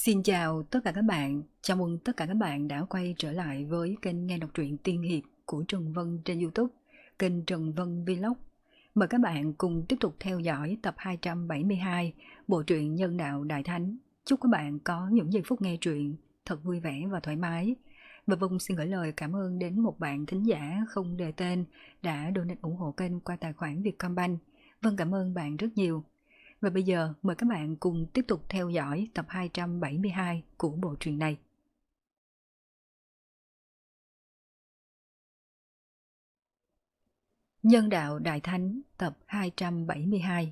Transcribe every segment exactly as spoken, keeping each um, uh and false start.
Xin chào tất cả các bạn, chào mừng tất cả các bạn đã quay trở lại với kênh nghe đọc truyện tiên hiệp của Trần Vân trên YouTube, kênh Trần Vân Vlog. Mời các bạn cùng tiếp tục theo dõi tập hai trăm bảy mươi hai bộ truyện Nhân Đạo Đại Thánh. Chúc các bạn có những giây phút nghe truyện thật vui vẻ và thoải mái. Và Vân xin gửi lời cảm ơn đến một bạn thính giả không đề tên đã donate ủng hộ kênh qua tài khoản Vietcombank. Vân cảm ơn bạn rất nhiều. Và bây giờ mời các bạn cùng tiếp tục theo dõi tập hai trăm bảy mươi hai của bộ truyện này. Nhân Đạo Đại Thánh tập hai trăm bảy mươi hai.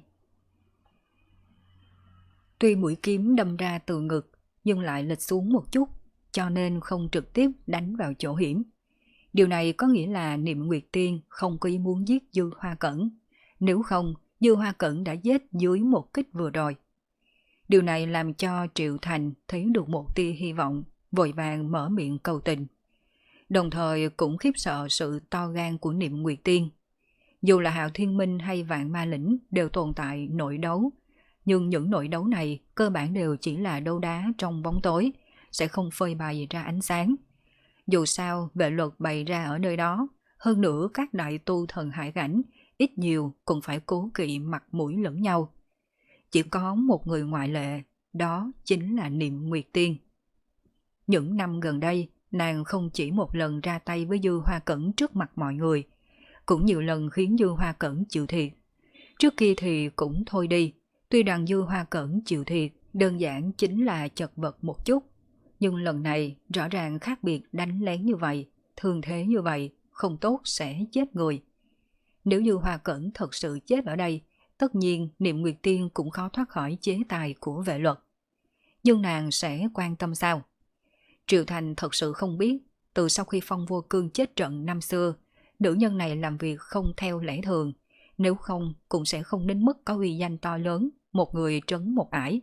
Tuy mũi kiếm đâm ra từ ngực nhưng lại lệch xuống một chút, cho nên không trực tiếp đánh vào chỗ hiểm. Điều này có nghĩa là Niệm Nguyệt Tiên không có ý muốn giết Dư Hoa Cẩn. Nếu không, Dư Hoa Cẩn đã giết dưới một kích vừa rồi. Điều này làm cho Triệu Thành thấy được một tia hy vọng, vội vàng mở miệng cầu tình. Đồng thời cũng khiếp sợ sự to gan của Niệm Nguyệt Tiên. Dù là Hạo Thiên Minh hay Vạn Ma Lĩnh đều tồn tại nội đấu, nhưng những nội đấu này cơ bản đều chỉ là đấu đá trong bóng tối, sẽ không phơi bày ra ánh sáng. Dù sao, vệ luật bày ra ở nơi đó, hơn nữa các đại tu thần hải cảnh ít nhiều cũng phải cố kỵ mặt mũi lẫn nhau. Chỉ có một người ngoại lệ, đó chính là Niệm Nguyệt Tiên. Những năm gần đây, nàng không chỉ một lần ra tay với Dư Hoa Cẩn trước mặt mọi người, cũng nhiều lần khiến Dư Hoa Cẩn chịu thiệt. Trước kia thì cũng thôi đi, tuy rằng Dư Hoa Cẩn chịu thiệt đơn giản chính là chật vật một chút, nhưng lần này rõ ràng khác biệt, đánh lén như vậy, thường thế như vậy, không tốt sẽ chết người. Nếu Dư Hoa Cẩn thật sự chết ở đây, tất nhiên Niệm Nguyệt Tiên cũng khó thoát khỏi chế tài của vệ luật. Nhưng nàng sẽ quan tâm sao? Triệu Thành thật sự không biết, từ sau khi Phong Vô Cương chết trận năm xưa, nữ nhân này làm việc không theo lẽ thường, nếu không cũng sẽ không đến mức có uy danh to lớn, một người trấn một ải.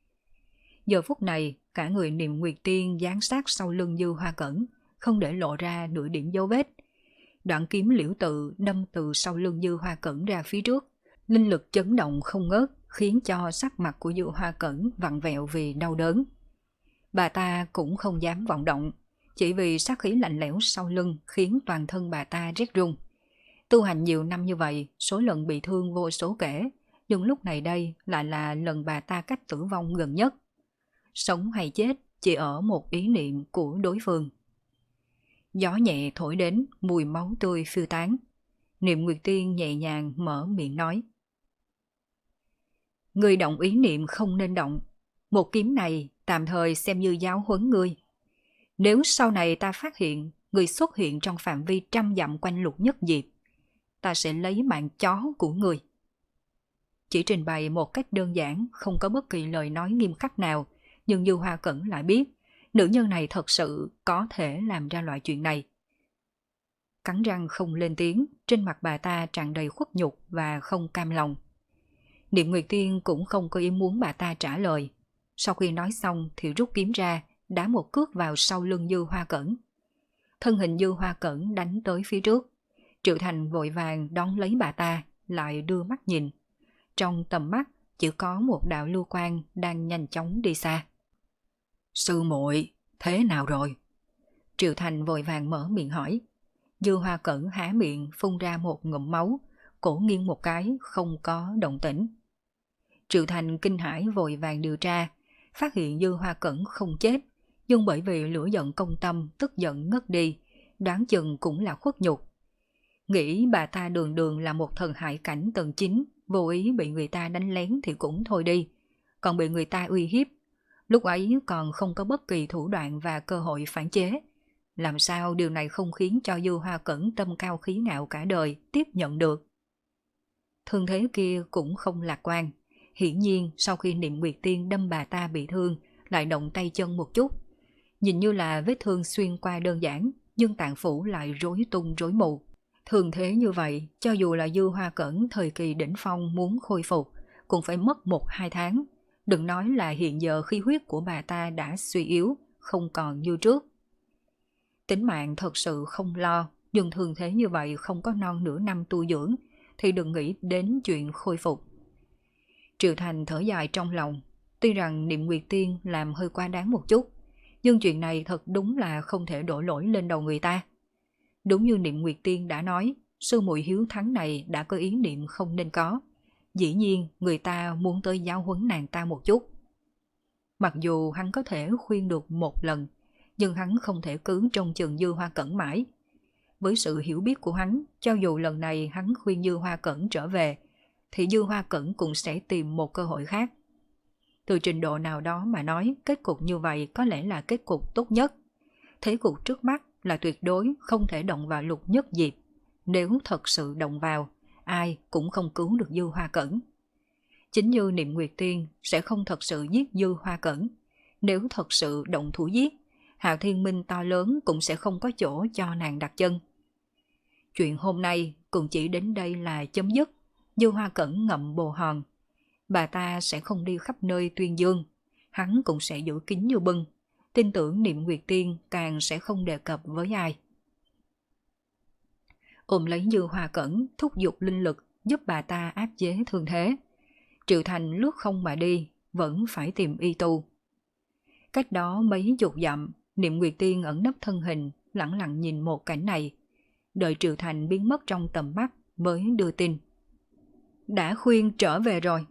Giờ phút này, cả người Niệm Nguyệt Tiên dán sát sau lưng Dư Hoa Cẩn, không để lộ ra nửa điểm dấu vết. Đoạn kiếm liễu tự đâm từ sau lưng Dư Hoa Cẩn ra phía trước, linh lực chấn động không ngớt, khiến cho sắc mặt của Dư Hoa Cẩn vặn vẹo vì đau đớn. Bà ta cũng không dám vọng động, chỉ vì sát khí lạnh lẽo sau lưng khiến toàn thân bà ta rét run. Tu hành nhiều năm như vậy, số lần bị thương vô số kể, nhưng lúc này đây lại là lần bà ta cách tử vong gần nhất. Sống hay chết chỉ ở một ý niệm của đối phương. Gió nhẹ thổi đến, mùi máu tươi phiêu tán. Niệm Nguyệt Tiên nhẹ nhàng mở miệng nói: "Ngươi động ý niệm không nên động. Một kiếm này tạm thời xem như giáo huấn ngươi. Nếu sau này ta phát hiện ngươi xuất hiện trong phạm vi trăm dặm quanh Lục Nhất Diệp, ta sẽ lấy mạng chó của ngươi." Chỉ trình bày một cách đơn giản, không có bất kỳ lời nói nghiêm khắc nào, nhưng Dư Hoa Cẩn lại biết nữ nhân này thật sự có thể làm ra loại chuyện này. Cắn răng không lên tiếng, trên mặt bà ta tràn đầy khuất nhục và không cam lòng. Niệm Nguyệt Tiên cũng không có ý muốn bà ta trả lời. Sau khi nói xong thì rút kiếm ra, đá một cước vào sau lưng Dư Hoa Cẩn. Thân hình Dư Hoa Cẩn đánh tới phía trước. Triệu Thành vội vàng đón lấy bà ta, lại đưa mắt nhìn. Trong tầm mắt chỉ có một đạo lưu quang đang nhanh chóng đi xa. "Sư muội, thế nào rồi?" Triệu Thành vội vàng mở miệng hỏi. Dư Hoa Cẩn há miệng phun ra một ngụm máu, cổ nghiêng một cái không có động tĩnh. Triệu Thành kinh hãi vội vàng điều tra, phát hiện Dư Hoa Cẩn không chết, nhưng bởi vì lửa giận công tâm tức giận ngất đi, đoán chừng cũng là khuất nhục. Nghĩ bà ta đường đường là một thần hải cảnh tầng chín, vô ý bị người ta đánh lén thì cũng thôi đi, còn bị người ta uy hiếp. Lúc ấy còn không có bất kỳ thủ đoạn và cơ hội phản chế. Làm sao điều này không khiến cho Dư Hoa Cẩn tâm cao khí ngạo cả đời tiếp nhận được? Thương thế kia cũng không lạc quan. Hiển nhiên sau khi Niệm Nguyệt Tiên đâm bà ta bị thương, lại động tay chân một chút. Nhìn như là vết thương xuyên qua đơn giản, nhưng tạng phủ lại rối tung rối mù. Thường thế như vậy, cho dù là Dư Hoa Cẩn thời kỳ đỉnh phong muốn khôi phục, cũng phải mất một hai tháng. Đừng nói là hiện giờ khí huyết của bà ta đã suy yếu, không còn như trước. Tính mạng thật sự không lo, nhưng thường thế như vậy không có non nửa năm tu dưỡng, thì đừng nghĩ đến chuyện khôi phục. Triệu Thành thở dài trong lòng, Tuy rằng Niệm Nguyệt Tiên làm hơi quá đáng một chút, nhưng chuyện này thật đúng là không thể đổ lỗi lên đầu người ta. Đúng như Niệm Nguyệt Tiên đã nói, sư muội hiếu thắng này đã có ý niệm không nên có. Dĩ nhiên người ta muốn tới giáo huấn nàng ta một chút. Mặc dù hắn có thể khuyên được một lần, nhưng hắn không thể cứ trông chừng Dư Hoa Cẩn mãi. Với sự hiểu biết của hắn, cho dù lần này hắn khuyên Dư Hoa Cẩn trở về, thì Dư Hoa Cẩn cũng sẽ tìm một cơ hội khác. Từ trình độ nào đó mà nói, kết cục như vậy có lẽ là kết cục tốt nhất. Thế cục trước mắt là tuyệt đối không thể động vào Lục Nhất Diệp. Nếu thật sự động vào, ai cũng không cứu được Dư Hoa Cẩn. Chính như Niệm Nguyệt Tiên sẽ không thật sự giết Dư Hoa Cẩn. Nếu thật sự động thủ giết, Hạo Thiên Minh to lớn cũng sẽ không có chỗ cho nàng đặt chân. Chuyện hôm nay cũng chỉ đến đây là chấm dứt. Dư Hoa Cẩn ngậm bồ hòn. Bà ta sẽ không đi khắp nơi tuyên dương. Hắn cũng sẽ giữ kín như bưng. Tin tưởng Niệm Nguyệt Tiên càng sẽ không đề cập với ai. Ôm lấy Dư Hoa Cẩn, thúc giục linh lực giúp bà ta áp chế thương thế. Triệu Thành lướt không mà đi, vẫn phải tìm y tu. Cách đó mấy chục dặm, Niệm Nguyệt Tiên ẩn nấp thân hình, lẳng lặng nhìn một cảnh này. Đợi Triệu Thành biến mất trong tầm mắt mới đưa tin. Đã khuyên trở về rồi.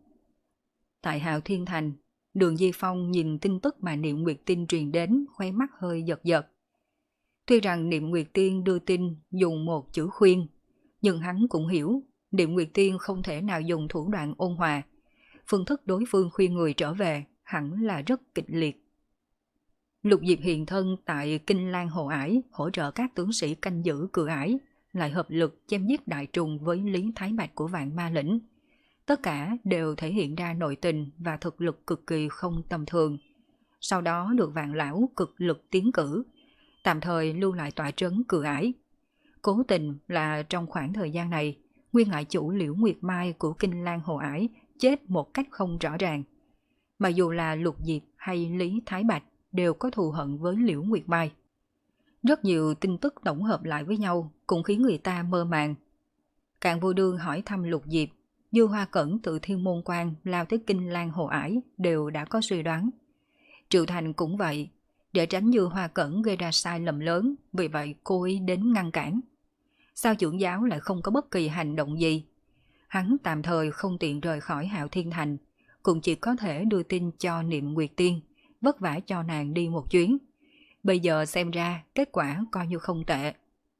Tại Hạo Thiên Thành, Đường Di Phong nhìn tin tức mà Niệm Nguyệt Tiên truyền đến, khóe mắt hơi giật giật. Tuy rằng Niệm Nguyệt Tiên đưa tin dùng một chữ khuyên, nhưng hắn cũng hiểu Niệm Nguyệt Tiên không thể nào dùng thủ đoạn ôn hòa. Phương thức đối phương khuyên người trở về hẳn là rất kịch liệt. Lục Diệp hiện thân tại Kinh Lan Hồ Ải, hỗ trợ các tướng sĩ canh giữ cửa ải, lại hợp lực chém giết đại trùng với Lý Thái Bạch của Vạn Ma Lĩnh. Tất cả đều thể hiện ra nội tình và thực lực cực kỳ không tầm thường. Sau đó được Vạn Lão cực lực tiến cử, tạm thời lưu lại tọa trấn cửa ải. Cố tình là trong khoảng thời gian này, nguyên ngại chủ Liễu Nguyệt Mai của Kinh Lan Hồ Ải chết một cách không rõ ràng. Mà dù là Lục Diệp hay Lý Thái Bạch đều có thù hận với Liễu Nguyệt Mai. Rất nhiều tin tức tổng hợp lại với nhau cũng khiến người ta mơ màng. Cạn Vô Đương hỏi thăm Lục Diệp, Dư Hoa Cẩn từ Thiên Môn Quan lao tới Kinh Lan Hồ Ải đều đã có suy đoán. Triệu Thành cũng vậy, để tránh Dư Hoa Cẩn gây ra sai lầm lớn, vì vậy cố ý đến ngăn cản. Sao trưởng giáo lại không có bất kỳ hành động gì? Hắn tạm thời không tiện rời khỏi Hạo Thiên Thành, cũng chỉ có thể đưa tin cho Niệm Nguyệt Tiên, vất vả cho nàng đi một chuyến. Bây giờ xem ra kết quả coi như không tệ.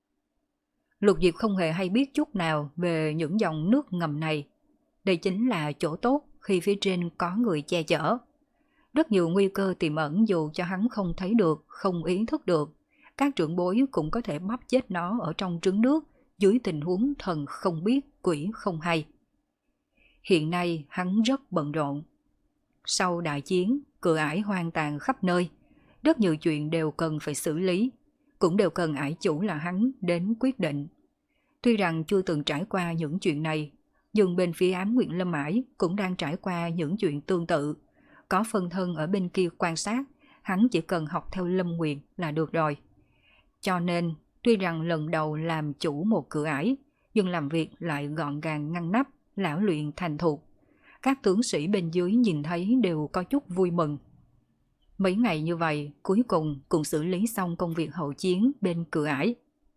Lục Diệp không hề hay biết chút nào về những dòng nước ngầm này. Đây chính là chỗ tốt khi phía trên có người che chở. Rất nhiều nguy cơ tiềm ẩn dù cho hắn không thấy được, không ý thức được. Các trưởng bối cũng có thể bóp chết nó ở trong trứng nước dưới tình huống thần không biết, quỷ không hay. Hiện nay hắn rất bận rộn. Sau đại chiến, cửa ải hoang tàn khắp nơi. Rất nhiều chuyện đều cần phải xử lý, cũng đều cần ải chủ là hắn đến quyết định. Tuy rằng chưa từng trải qua những chuyện này, nhưng bên phía Ám Nguyện Lâm Ải cũng đang trải qua những chuyện tương tự. Có phân thân ở bên kia quan sát, hắn chỉ cần học theo Lâm Nguyện là được rồi. Cho nên, tuy rằng lần đầu làm chủ một cửa ải, nhưng làm việc lại gọn gàng ngăn nắp, lão luyện thành thục. Các tướng sĩ bên dưới nhìn thấy đều có chút vui mừng. Mấy ngày như vậy, cuối cùng cũng xử lý xong công việc hậu chiến bên cửa ải.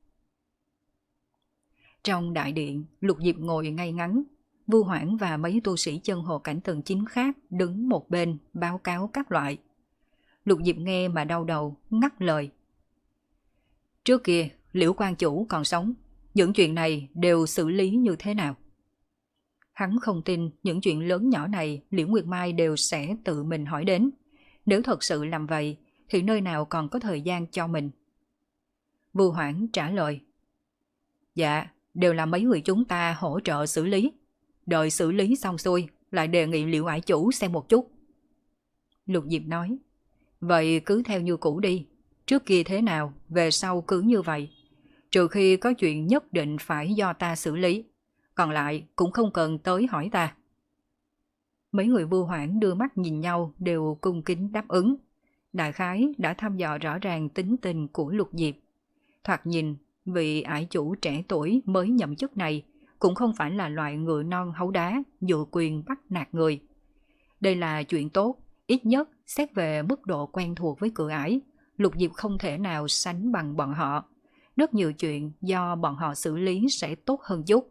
Trong đại điện, Lục Diệp ngồi ngay ngắn, Vu Hoảng và mấy tu sĩ chân hồ cảnh tầng chín khác đứng một bên báo cáo các loại. Lục Diệp nghe mà đau đầu, ngắt lời. Trước kia, Liễu Quan Chủ còn sống, những chuyện này đều xử lý như thế nào? Hắn không tin những chuyện lớn nhỏ này Liễu Nguyệt Mai đều sẽ tự mình hỏi đến. Nếu thật sự làm vậy, thì nơi nào còn có thời gian cho mình? Vu Hoảng trả lời. Dạ, đều là mấy người chúng ta hỗ trợ xử lý. Đợi xử lý xong xuôi, lại đề nghị Liễu Ải Chủ xem một chút. Lục Diệp nói. Vậy cứ theo như cũ đi. Trước kia thế nào, về sau cứ như vậy. Trừ khi có chuyện nhất định phải do ta xử lý. Còn lại cũng không cần tới hỏi ta. Mấy người Vu Hoảng đưa mắt nhìn nhau đều cung kính đáp ứng. Đại khái đã thăm dò rõ ràng tính tình của Lục Diệp. Thoạt nhìn, vị ải chủ trẻ tuổi mới nhậm chức này cũng không phải là loại ngựa non hấu đá, dựa quyền bắt nạt người. Đây là chuyện tốt, ít nhất xét về mức độ quen thuộc với cửa ải, Lục Diệp không thể nào sánh bằng bọn họ. Rất nhiều chuyện do bọn họ xử lý sẽ tốt hơn chút.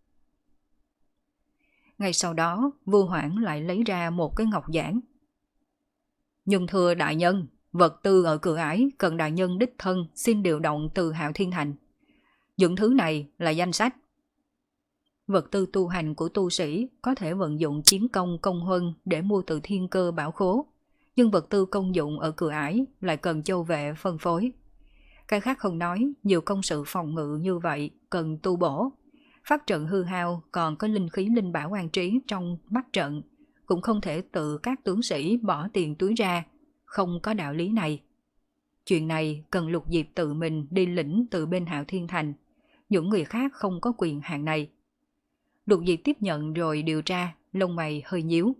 Ngay sau đó, Vua Hoảng lại lấy ra một cái ngọc giản. Nhưng thưa đại nhân, vật tư ở cửa ải cần đại nhân đích thân xin điều động từ Hạo Thiên Thành. Những thứ này là danh sách. Vật tư tu hành của tu sĩ có thể vận dụng chiến công công huân để mua từ thiên cơ bảo khố, nhưng vật tư công dụng ở cửa ải lại cần châu vệ phân phối. Cái khác không nói, nhiều công sự phòng ngự như vậy cần tu bổ. Pháp trận hư hao còn có linh khí linh bảo an trí trong mắt trận, cũng không thể tự các tướng sĩ bỏ tiền túi ra, không có đạo lý này. Chuyện này cần Lục Diệp tự mình đi lĩnh từ bên Hạo Thiên Thành, những người khác không có quyền hạn này. Lục Diệp tiếp nhận rồi điều tra, lông mày hơi nhíu.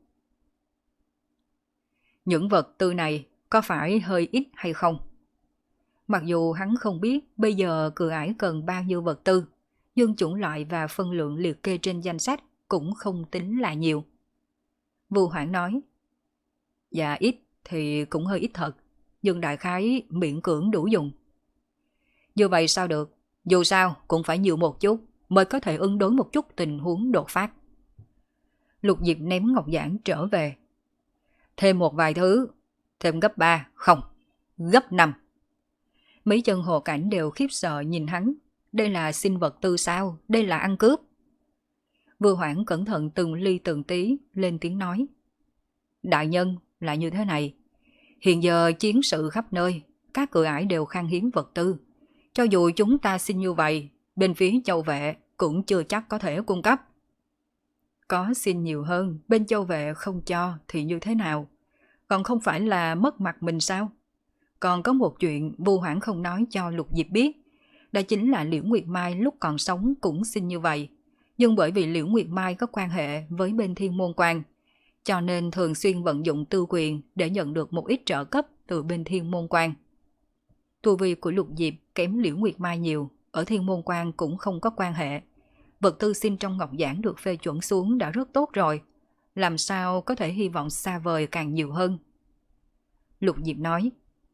Những vật tư này có phải hơi ít hay không? Mặc dù hắn không biết bây giờ cửa ải cần bao nhiêu vật tư, nhưng chủng loại và phân lượng liệt kê trên danh sách cũng không tính là nhiều. Vu Hoảng nói, dạ ít thì cũng hơi ít thật, nhưng đại khái miễn cưỡng đủ dùng. Như vậy sao được, dù sao cũng phải nhiều một chút mới có thể ứng đối một chút tình huống đột phát. Lục Diệp ném ngọc giản trở về. Thêm một vài thứ, thêm gấp ba, không, gấp năm. Mấy chân hồ cảnh đều khiếp sợ nhìn hắn. Đây là xin vật tư sao? Đây là ăn cướp. Vừa Hoảng cẩn thận từng ly từng tí lên tiếng nói. Đại nhân là như thế này. Hiện giờ chiến sự khắp nơi, các cửa ải đều khan hiếm vật tư. Cho dù chúng ta xin như vậy, bên phía châu vệ cũng chưa chắc có thể cung cấp. Có xin nhiều hơn, bên châu vệ không cho thì như thế nào? Còn không phải là mất mặt mình sao? Còn có một chuyện Vu Hoảng không nói cho Lục Diệp biết. Đó chính là Liễu Nguyệt Mai lúc còn sống cũng xin như vậy. Nhưng bởi vì Liễu Nguyệt Mai có quan hệ với bên Thiên Môn Quan, cho nên thường xuyên vận dụng tư quyền để nhận được một ít trợ cấp từ bên Thiên Môn Quan. Tu vi của Lục Diệp kém Liễu Nguyệt Mai nhiều, ở Thiên Môn Quan cũng không có quan hệ. Vật tư xin trong ngọc giản được phê chuẩn xuống đã rất tốt rồi. Làm sao có thể hy vọng xa vời càng nhiều hơn? Lục Diệp nói.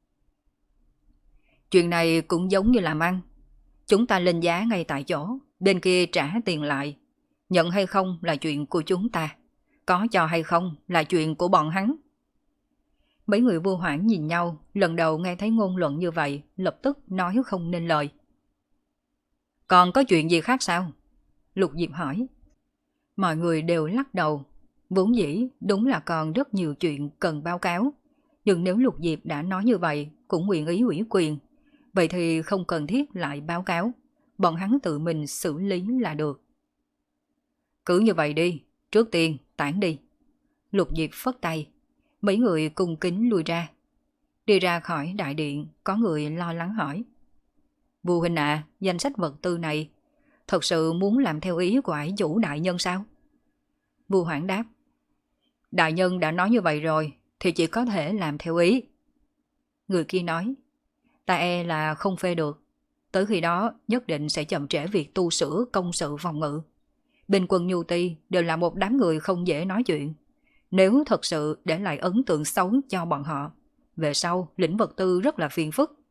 Chuyện này cũng giống như làm ăn. Chúng ta lên giá ngay tại chỗ, bên kia trả tiền lại. Nhận hay không là chuyện của chúng ta. Có cho hay không là chuyện của bọn hắn. Mấy người Vua Hoảng nhìn nhau, lần đầu nghe thấy ngôn luận như vậy, lập tức nói không nên lời. Còn có chuyện gì khác sao? Lục Diệp hỏi. Mọi người đều lắc đầu. Vốn dĩ đúng là còn rất nhiều chuyện cần báo cáo. Nhưng nếu Lục Diệp đã nói như vậy, cũng nguyện ý ủy quyền. Vậy thì không cần thiết lại báo cáo. Bọn hắn tự mình xử lý là được. Cứ như vậy đi, trước tiên tản đi. Lục Diệp phất tay. Mấy người cung kính lui ra. Đi ra khỏi đại điện, có người lo lắng hỏi. Vua huynh ạ, à, danh sách vật tư này thật sự muốn làm theo ý của ải chủ đại nhân sao? Vua Hoảng đáp. Đại nhân đã nói như vậy rồi, thì chỉ có thể làm theo ý. Người kia nói. Ta e là không phê được. Tới khi đó nhất định sẽ chậm trễ việc tu sửa công sự phòng ngự. Bên quân Nhu Ti đều là một đám người không dễ nói chuyện. Nếu thật sự để lại ấn tượng xấu cho bọn họ, về sau lĩnh vật tư rất là phiền phức.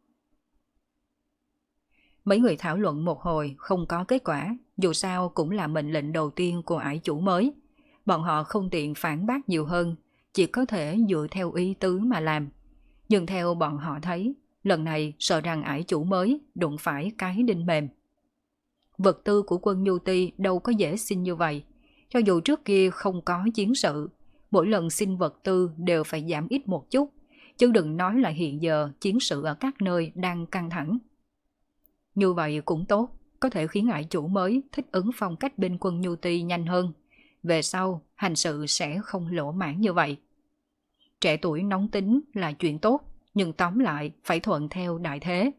Mấy người thảo luận một hồi không có kết quả, dù sao cũng là mệnh lệnh đầu tiên của ải chủ mới. Bọn họ không tiện phản bác nhiều hơn, chỉ có thể dựa theo ý tứ mà làm. Nhưng theo bọn họ thấy, lần này sợ rằng ải chủ mới đụng phải cái đinh mềm. Vật tư của quân Nhu Ti đâu có dễ xin như vậy. Cho dù trước kia không có chiến sự, mỗi lần xin vật tư đều phải giảm ít một chút, chứ đừng nói là hiện giờ chiến sự ở các nơi đang căng thẳng. Như vậy cũng tốt, có thể khiến ải chủ mới thích ứng phong cách bên quân Nhu Ti nhanh hơn. Về sau, hành sự sẽ không lỗ mãn như vậy. Trẻ tuổi nóng tính là chuyện tốt, nhưng tóm lại phải thuận theo đại thế.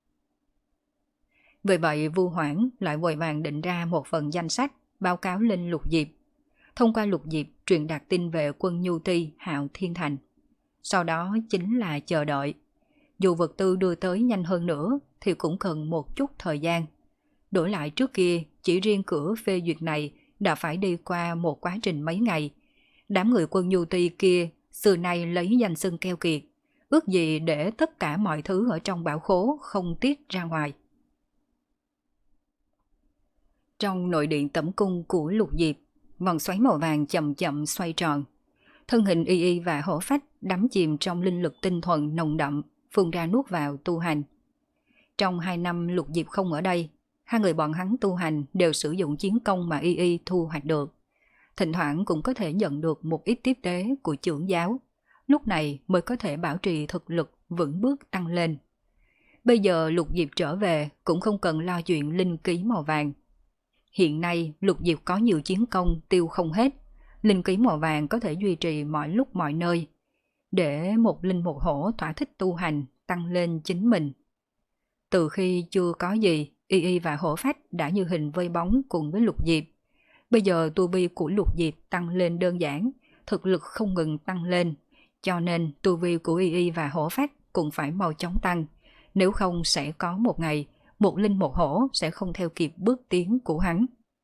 Vì vậy Vu Hoảng lại vội vàng định ra một phần danh sách báo cáo lên Lục Diệp. Thông qua Lục Diệp truyền đạt tin về quân Nhu Ti Hạo Thiên Thành. Sau đó chính là chờ đợi. Dù vật tư đưa tới nhanh hơn nữa thì cũng cần một chút thời gian. Đổi lại trước kia chỉ riêng cửa phê duyệt này đã phải đi qua một quá trình mấy ngày. Đám người Quân Nhu Ti kia xưa nay lấy danh xưng keo kiệt, ước gì để tất cả mọi thứ ở trong bảo khố không tiết ra ngoài. Trong nội điện tẩm cung của Lục Diệp, vòng xoáy màu vàng chậm chậm xoay tròn. Thân hình Y Y và Hổ Phách đắm chìm trong linh lực tinh thuần nồng đậm, phun ra nuốt vào tu hành. Trong hai năm Lục Diệp không ở đây, hai người bọn hắn tu hành đều sử dụng chiến công mà Y Y thu hoạch được. Thỉnh thoảng cũng có thể nhận được một ít tiếp tế của trưởng giáo, lúc này mới có thể bảo trì thực lực vững bước tăng lên. Bây giờ Lục Diệp trở về cũng không cần lo chuyện linh ký màu vàng. Hiện nay Lục Diệp có nhiều chiến công tiêu không hết, linh ký màu vàng có thể duy trì mọi lúc mọi nơi, để một linh một hổ thỏa thích tu hành tăng lên chính mình. Từ khi chưa có gì, Y Y và Hổ Phách đã như hình với bóng cùng với Lục Diệp. Bây giờ tu vi của Lục Diệp tăng lên đơn giản, thực lực không ngừng tăng lên, cho nên tu vi của Y Y và Hổ Phách cũng phải mau chóng tăng, nếu không sẽ có một ngày một linh một hổ sẽ không theo kịp bước tiến của hắn.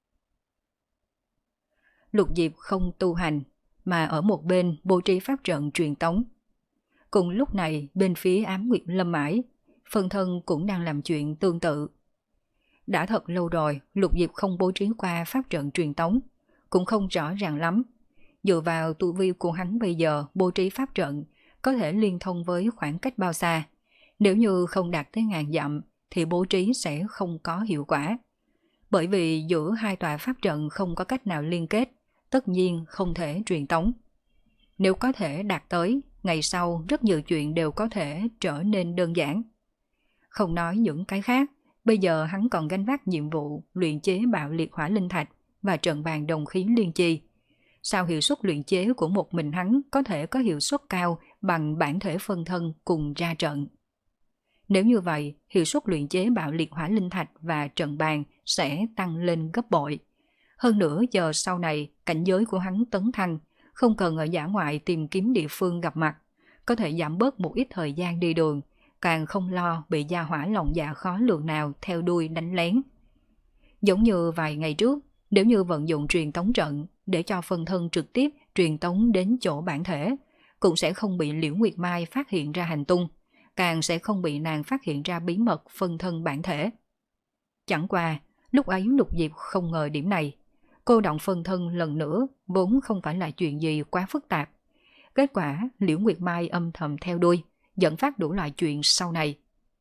Lục Diệp không tu hành, mà ở một bên bố trí pháp trận truyền tống. Cùng lúc này bên phía Ám Nguyệt Lâm Mãi, phân thân cũng đang làm chuyện tương tự. Đã thật lâu rồi Lục Diệp không bố trí qua pháp trận truyền tống, cũng không rõ ràng lắm. Dựa vào tu vi của hắn bây giờ bố trí pháp trận có thể liên thông với khoảng cách bao xa. Nếu như không đạt tới ngàn dặm thì bố trí sẽ không có hiệu quả. Bởi vì giữa hai tòa pháp trận không có cách nào liên kết, tất nhiên không thể truyền tống. Nếu có thể đạt tới, ngày sau rất nhiều chuyện đều có thể trở nên đơn giản. Không nói những cái khác, bây giờ hắn còn gánh vác nhiệm vụ luyện chế bạo liệt hỏa linh thạch và trận bàn đồng khí liên chi. Sao hiệu suất luyện chế của một mình hắn có thể có hiệu suất cao bằng bản thể phân thân cùng ra trận? Nếu như vậy, hiệu suất luyện chế bạo liệt hỏa linh thạch và trận bàn sẽ tăng lên gấp bội. Hơn nữa giờ sau này, cảnh giới của hắn tấn thăng, không cần ở dã ngoại tìm kiếm địa phương gặp mặt, có thể giảm bớt một ít thời gian đi đường, càng không lo bị gia hỏa lòng dạ khó lường nào theo đuôi đánh lén. Giống như vài ngày trước, nếu như vận dụng truyền tống trận để cho phân thân trực tiếp truyền tống đến chỗ bản thể, cũng sẽ không bị Liễu Nguyệt Mai phát hiện ra hành tung, càng sẽ không bị nàng phát hiện ra bí mật phân thân bản thể. Chẳng qua, lúc ấy Lục Diệp không ngờ điểm này. Cô động phân thân lần nữa vốn không phải là chuyện gì quá phức tạp. Kết quả Liễu Nguyệt Mai âm thầm theo đuôi, dẫn phát đủ loại chuyện sau này.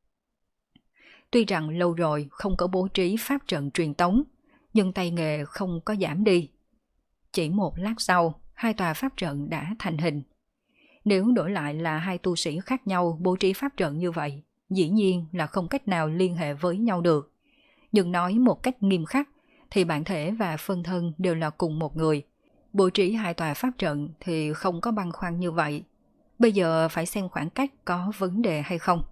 Tuy rằng lâu rồi không có bố trí pháp trận truyền tống, nhưng tay nghề không có giảm đi. Chỉ một lát sau, hai tòa pháp trận đã thành hình. Nếu đổi lại là hai tu sĩ khác nhau bố trí pháp trận như vậy, dĩ nhiên là không cách nào liên hệ với nhau được. Nhưng nói một cách nghiêm khắc, thì bản thể và phân thân đều là cùng một người. Bố trí hai tòa pháp trận thì không có băn khoăn như vậy. Bây giờ phải xem khoảng cách có vấn đề hay không.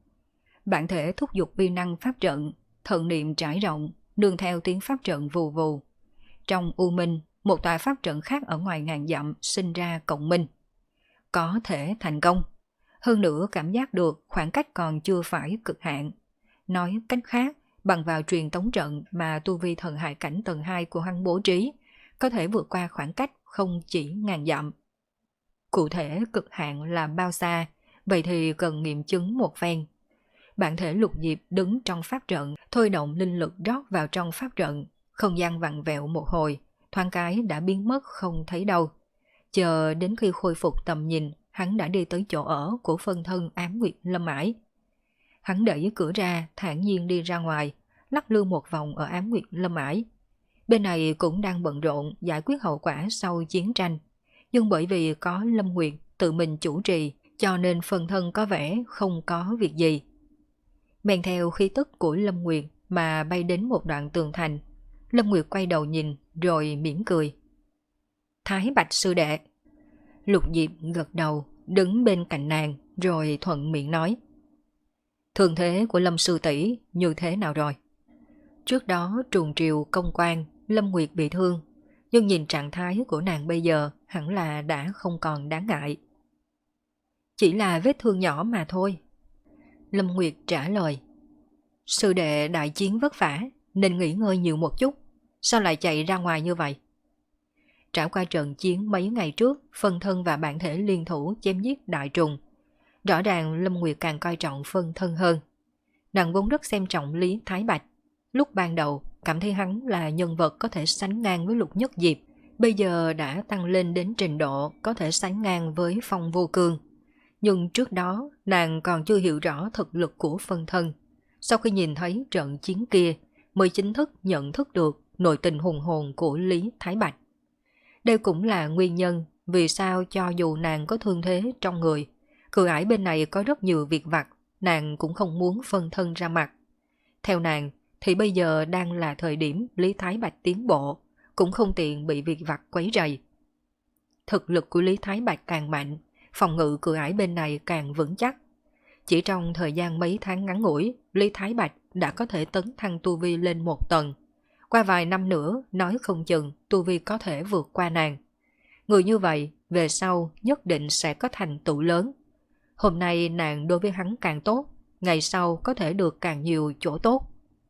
Bản thể thúc giục uy năng pháp trận, thần niệm trải rộng, nương theo tiếng pháp trận vù vù. Trong u minh, một tòa pháp trận khác ở ngoài ngàn dặm sinh ra cộng minh. Có thể thành công. Hơn nữa cảm giác được khoảng cách còn chưa phải cực hạn. Nói cách khác, bằng vào truyền tống trận mà tu vi thần hải cảnh tầng hai của hắn bố trí, có thể vượt qua khoảng cách không chỉ ngàn dặm. Cụ thể cực hạn là bao xa, vậy thì cần nghiệm chứng một phen. Bản thể Lục Diệp đứng trong pháp trận, thôi động linh lực rót vào trong pháp trận, không gian vặn vẹo một hồi, thoáng cái đã biến mất không thấy đâu. Chờ đến khi khôi phục tầm nhìn, hắn đã đi tới chỗ ở của phân thân Ám Nguyệt Lâm Mãi. Hắn đẩy cửa ra, thản nhiên đi ra ngoài, lắc lư một vòng ở Ám Nguyệt Lâm Mãi. Bên này cũng đang bận rộn giải quyết hậu quả sau chiến tranh. Nhưng bởi vì có Lâm Nguyệt tự mình chủ trì, cho nên phân thân có vẻ không có việc gì. Men theo khí tức của Lâm Nguyệt mà bay đến một đoạn tường thành. Lâm Nguyệt quay đầu nhìn rồi mỉm cười. Thái Bạch sư đệ. Lục Diệp gật đầu, đứng bên cạnh nàng rồi thuận miệng nói. Thường thế của Lâm sư tỷ như thế nào rồi? Trước đó trùng triều công quan, Lâm Nguyệt bị thương, nhưng nhìn trạng thái của nàng bây giờ hẳn là đã không còn đáng ngại. Chỉ là vết thương nhỏ mà thôi. Lâm Nguyệt trả lời. Sư đệ đại chiến vất vả nên nghỉ ngơi nhiều một chút, sao lại chạy ra ngoài như vậy? trải qua trận chiến mấy ngày trước, phân thân và bản thể liên thủ chém giết đại trùng. Rõ ràng Lâm Nguyệt càng coi trọng phân thân hơn. Nàng vốn rất xem trọng Lý Thái Bạch. Lúc ban đầu cảm thấy hắn là nhân vật có thể sánh ngang với Lục Nhất Diệp, bây giờ đã tăng lên đến trình độ có thể sánh ngang với Phong Vô Cương. Nhưng trước đó nàng còn chưa hiểu rõ thực lực của phân thân. Sau khi nhìn thấy trận chiến kia mới chính thức nhận thức được nội tình hùng hồn của Lý Thái Bạch. Đây cũng là nguyên nhân vì sao cho dù nàng có thương thế trong người, Cự Ải bên này có rất nhiều việc vặt, nàng cũng không muốn phân thân ra mặt. Theo nàng thì bây giờ đang là thời điểm Lý Thái Bạch tiến bộ, cũng không tiện bị việc vặt quấy rầy. Thực lực của Lý Thái Bạch càng mạnh, phòng ngự Cự Ải bên này càng vững chắc. Chỉ trong thời gian mấy tháng ngắn ngủi, Lý Thái Bạch đã có thể tấn thăng tu vi lên một tầng. Qua vài năm nữa, nói không chừng tu vi có thể vượt qua nàng. Người như vậy, về sau nhất định sẽ có thành tựu lớn. Hôm nay nàng đối với hắn càng tốt, ngày sau có thể được càng nhiều chỗ tốt.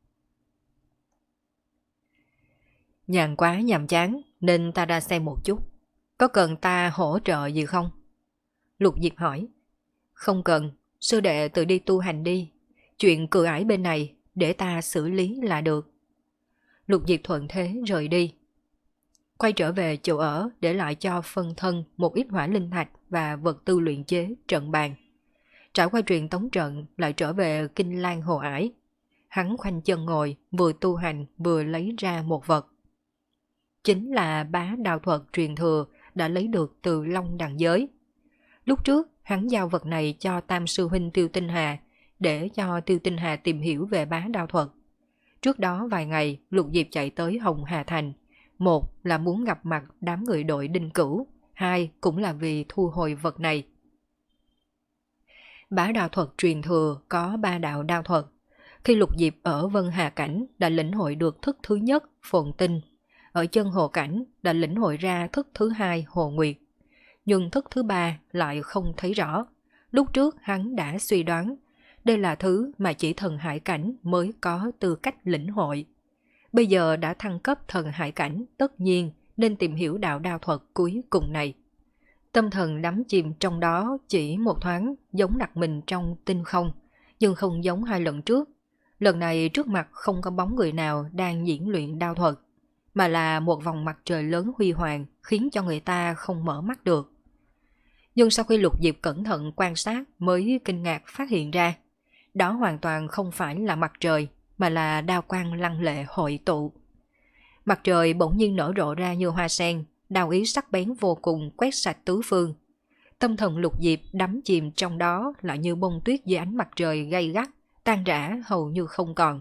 Nhàn quá nhàm chán nên ta ra xem một chút. Có cần ta hỗ trợ gì không? Lục Diệp hỏi. Không cần, sư đệ tự đi tu hành đi. Chuyện Cự Ải bên này để ta xử lý là được. Lục Diệp thuận thế rời đi. Quay trở về chỗ ở để lại cho phân thân một ít hỏa linh thạch và vật tư luyện chế trận bàn. Trải qua truyền tống trận lại trở về Kinh Lan Hồ Ải. Hắn khoanh chân ngồi vừa tu hành vừa lấy ra một vật. Chính là bá đạo thuật truyền thừa đã lấy được từ Long Đằng Giới. Lúc trước hắn giao vật này cho Tam sư huynh Tiêu Tinh Hà để cho Tiêu Tinh Hà tìm hiểu về bá đạo thuật. Trước đó vài ngày Lục Diệp chạy tới Hồng Hà Thành. Một là muốn gặp mặt đám người đội Đinh Cửu, hai cũng là vì thu hồi vật này. Bá đạo thuật truyền thừa có ba đạo đao thuật. Khi Lục Diệp ở Vân Hà Cảnh đã lĩnh hội được thức thứ nhất Phồn Tinh, ở Chân Hồ Cảnh đã lĩnh hội ra thức thứ hai Hồ Nguyệt. Nhưng thức thứ ba lại không thấy rõ. Lúc trước hắn đã suy đoán đây là thứ mà chỉ thần hải cảnh mới có tư cách lĩnh hội. Bây giờ đã thăng cấp thần hải cảnh, tất nhiên nên tìm hiểu đạo đao thuật cuối cùng này. Tâm thần đắm chìm trong đó chỉ một thoáng, giống đặt mình trong tinh không, nhưng không giống hai lần trước. Lần này trước mặt không có bóng người nào đang diễn luyện đao thuật, mà là một vòng mặt trời lớn huy hoàng khiến cho người ta không mở mắt được. Nhưng sau khi Lục Diệp cẩn thận quan sát mới kinh ngạc phát hiện ra, đó hoàn toàn không phải là mặt trời, mà là đao quang lăng lệ hội tụ. Mặt trời bỗng nhiên nở rộ ra như hoa sen, đao ý sắc bén vô cùng quét sạch tứ phương. Tâm thần Lục Diệp đắm chìm trong đó lại như bông tuyết dưới ánh mặt trời gay gắt, tan rã hầu như không còn.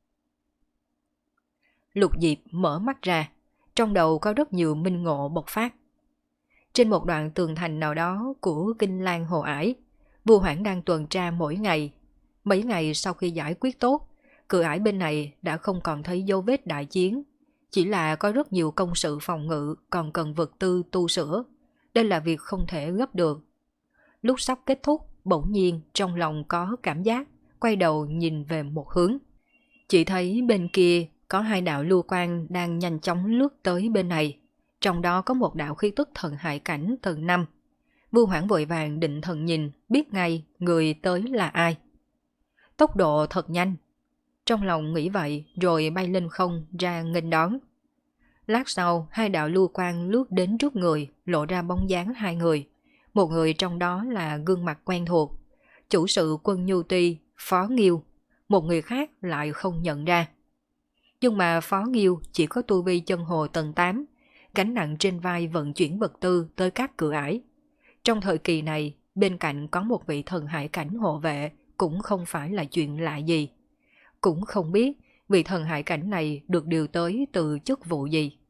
Lục Diệp mở mắt ra, trong đầu có rất nhiều minh ngộ bộc phát. Trên một đoạn tường thành nào đó của Kinh Lan Hồ Ải, Vu Hoảng đang tuần tra mỗi ngày. Mấy ngày sau khi giải quyết tốt, Cự Ải bên này đã không còn thấy dấu vết đại chiến, chỉ là có rất nhiều công sự phòng ngự còn cần vật tư tu sửa. Đây là việc không thể gấp được. Lúc sắp kết thúc, bỗng nhiên trong lòng có cảm giác, quay đầu nhìn về một hướng. Chỉ thấy bên kia có hai đạo lưu quang đang nhanh chóng lướt tới bên này. Trong đó có một đạo khí tức thần hải cảnh tầng năm. Vu Hoảng vội vàng định thần nhìn, biết ngay người tới là ai. Tốc độ thật nhanh. Trong lòng nghĩ vậy rồi bay lên không ra nghênh đón. Lát sau, hai đạo lưu quang lướt đến trước người, lộ ra bóng dáng hai người. Một người trong đó là gương mặt quen thuộc, chủ sự Quân Nhu Ti, Phó Nghiêu. Một người khác lại không nhận ra. Nhưng mà Phó Nghiêu chỉ có tu vi chân hồ tầng tám, gánh nặng trên vai vận chuyển vật tư tới các Cự Ải. Trong thời kỳ này, bên cạnh có một vị thần hải cảnh hộ vệ cũng không phải là chuyện lạ gì. Cũng không biết vị thần hải cảnh này được điều tới từ chức vụ gì.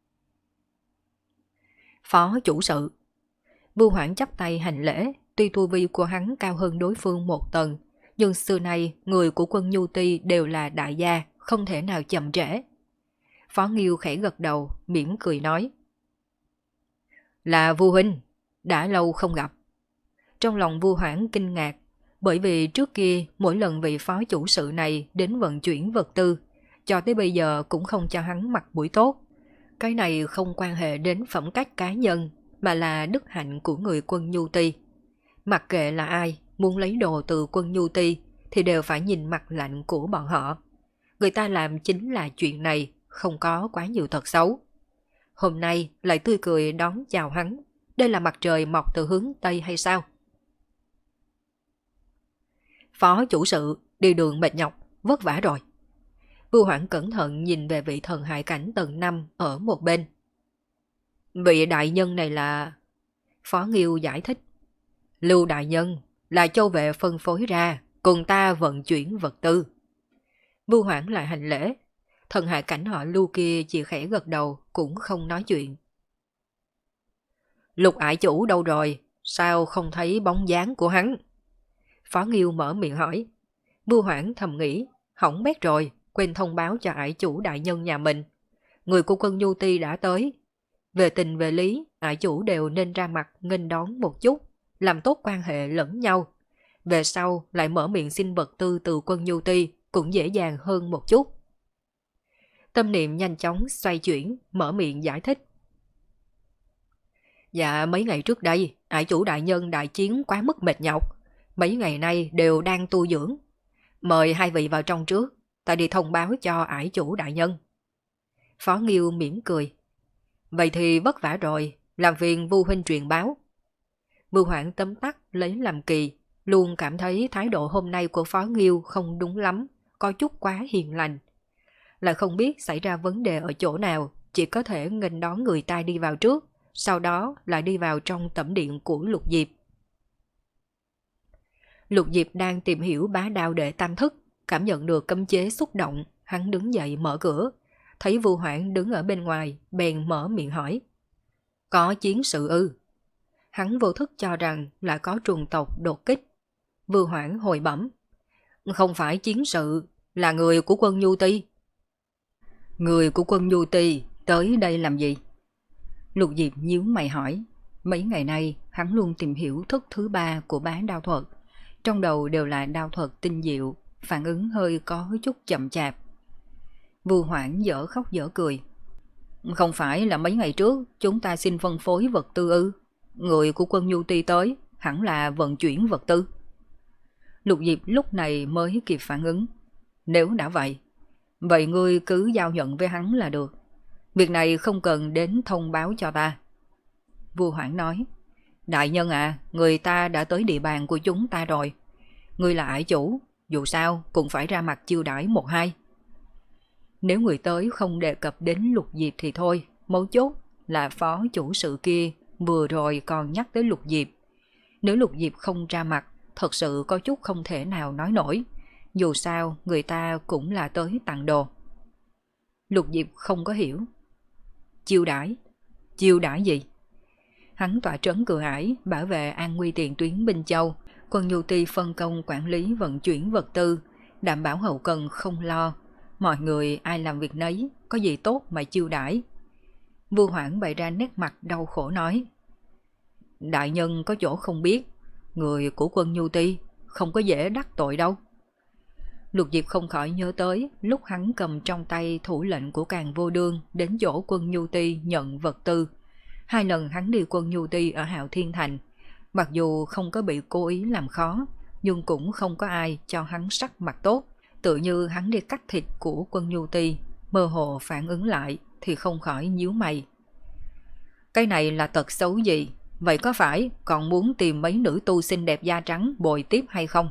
Phó chủ sự. Vu Hoảng chắp tay hành lễ, tuy tu vi của hắn cao hơn đối phương một tầng, nhưng xưa nay người của Quân Nhu Ti đều là đại gia, không thể nào chậm trễ. Phó Nghiêu khẽ gật đầu, mỉm cười nói. Là Vu huynh, đã lâu không gặp. Trong lòng Vu Hoảng kinh ngạc, bởi vì trước kia mỗi lần vị phó chủ sự này đến vận chuyển vật tư, cho tới bây giờ cũng không cho hắn mặt mũi tốt. Cái này không quan hệ đến phẩm cách cá nhân, mà là đức hạnh của người quân Nhu Ti. Mặc kệ là ai, muốn lấy đồ từ quân Nhu Ti thì đều phải nhìn mặt lạnh của bọn họ. Người ta làm chính là chuyện này, không có quá nhiều tật xấu. Hôm nay lại tươi cười đón chào hắn, đây là mặt trời mọc từ hướng Tây hay sao? Phó chủ sự, đi đường mệt nhọc, vất vả rồi. Vưu Hoảng cẩn thận nhìn về vị thần hải cảnh tầng năm ở một bên. Vị đại nhân này là... Phó Nghiêu giải thích. Lưu đại nhân là châu vệ phân phối ra, cùng ta vận chuyển vật tư. Vưu Hoảng lại hành lễ. Thần hải cảnh họ Lưu kia chỉ khẽ gật đầu, cũng không nói chuyện. Lục ải chủ đâu rồi? Sao không thấy bóng dáng của hắn? Phó Nghiêu mở miệng hỏi. Vưu Hoảng thầm nghĩ, hỏng bét rồi, quên thông báo cho ải chủ đại nhân nhà mình. Người của quân Nhu Ti đã tới. Về tình về lý, ải chủ đều nên ra mặt nghênh đón một chút, làm tốt quan hệ lẫn nhau. Về sau lại mở miệng xin vật tư từ quân Nhu Ti cũng dễ dàng hơn một chút. Tâm niệm nhanh chóng xoay chuyển, mở miệng giải thích. Dạ mấy ngày trước đây, ải chủ đại nhân đại chiến quá mức mệt nhọc. Mấy ngày nay đều đang tu dưỡng. Mời hai vị vào trong trước, ta đi thông báo cho ải chủ đại nhân. Phó Nghiêu mỉm cười. Vậy thì vất vả rồi, làm phiền Vưu huynh truyền báo. Vưu Hoảng tấm tắc lấy làm kỳ, luôn cảm thấy thái độ hôm nay của Phó Nghiêu không đúng lắm, có chút quá hiền lành. Lại không biết xảy ra vấn đề ở chỗ nào, chỉ có thể nghênh đón người ta đi vào trước, sau đó lại đi vào trong tẩm điện của Lục Diệp. Lục Diệp đang tìm hiểu bá đao đệ tam thức, cảm nhận được cấm chế xúc động, hắn đứng dậy mở cửa, thấy Vưu Hoảng đứng ở bên ngoài, bèn mở miệng hỏi. Có chiến sự ư? Hắn vô thức cho rằng là có trùng tộc đột kích. Vưu Hoảng hồi bẩm. Không phải chiến sự, là người của quân Nhu Ti. Người của quân Nhu Ti tới đây làm gì? Lục Diệp nhíu mày hỏi. Mấy ngày nay hắn luôn tìm hiểu thức thứ ba của bá đao thuật. Trong đầu đều là đao thuật tinh diệu, phản ứng hơi có chút chậm chạp. Vưu Hoảng dở khóc dở cười. Không phải là mấy ngày trước chúng ta xin phân phối vật tư ư? Người của quân Nhu Ti tới, hẳn là vận chuyển vật tư. Lục Diệp lúc này mới kịp phản ứng. Nếu đã vậy, vậy ngươi cứ giao nhận với hắn là được. Việc này không cần đến thông báo cho ta. Vưu Hoảng nói. Đại nhân à, người ta đã tới địa bàn của chúng ta rồi. Ngươi là ải chủ, dù sao cũng phải ra mặt chiêu đãi một hai. Nếu người tới không đề cập đến Lục Diệp thì thôi, mấu chốt là phó chủ sự kia vừa rồi còn nhắc tới Lục Diệp. Nếu Lục Diệp không ra mặt, thật sự có chút không thể nào nói nổi. Dù sao, người ta cũng là tới tặng đồ. Lục Diệp không có hiểu. Chiêu đãi? Chiêu đãi gì? Hắn tọa trấn cửa ải, bảo vệ an nguy tiền tuyến Binh Châu. Quân Nhu Ti phân công quản lý vận chuyển vật tư, đảm bảo hậu cần không lo. Mọi người ai làm việc nấy, có gì tốt mà chiêu đãi. Vưu Hoảng bày ra nét mặt đau khổ nói. Đại nhân có chỗ không biết, người của quân Nhu Ti không có dễ đắc tội đâu. Lục Diệp không khỏi nhớ tới lúc hắn cầm trong tay thủ lệnh của Càn Vô Đương đến chỗ quân Nhu Ti nhận vật tư. Hai lần hắn đi quân Nhu Ti ở Hạo Thiên Thành, mặc dù không có bị cố ý làm khó, nhưng cũng không có ai cho hắn sắc mặt tốt. Tự như hắn đi cắt thịt của quân Nhu Ti, mơ hồ phản ứng lại thì không khỏi nhíu mày. Cái này là tật xấu gì? Vậy có phải còn muốn tìm mấy nữ tu xinh đẹp da trắng bồi tiếp hay không?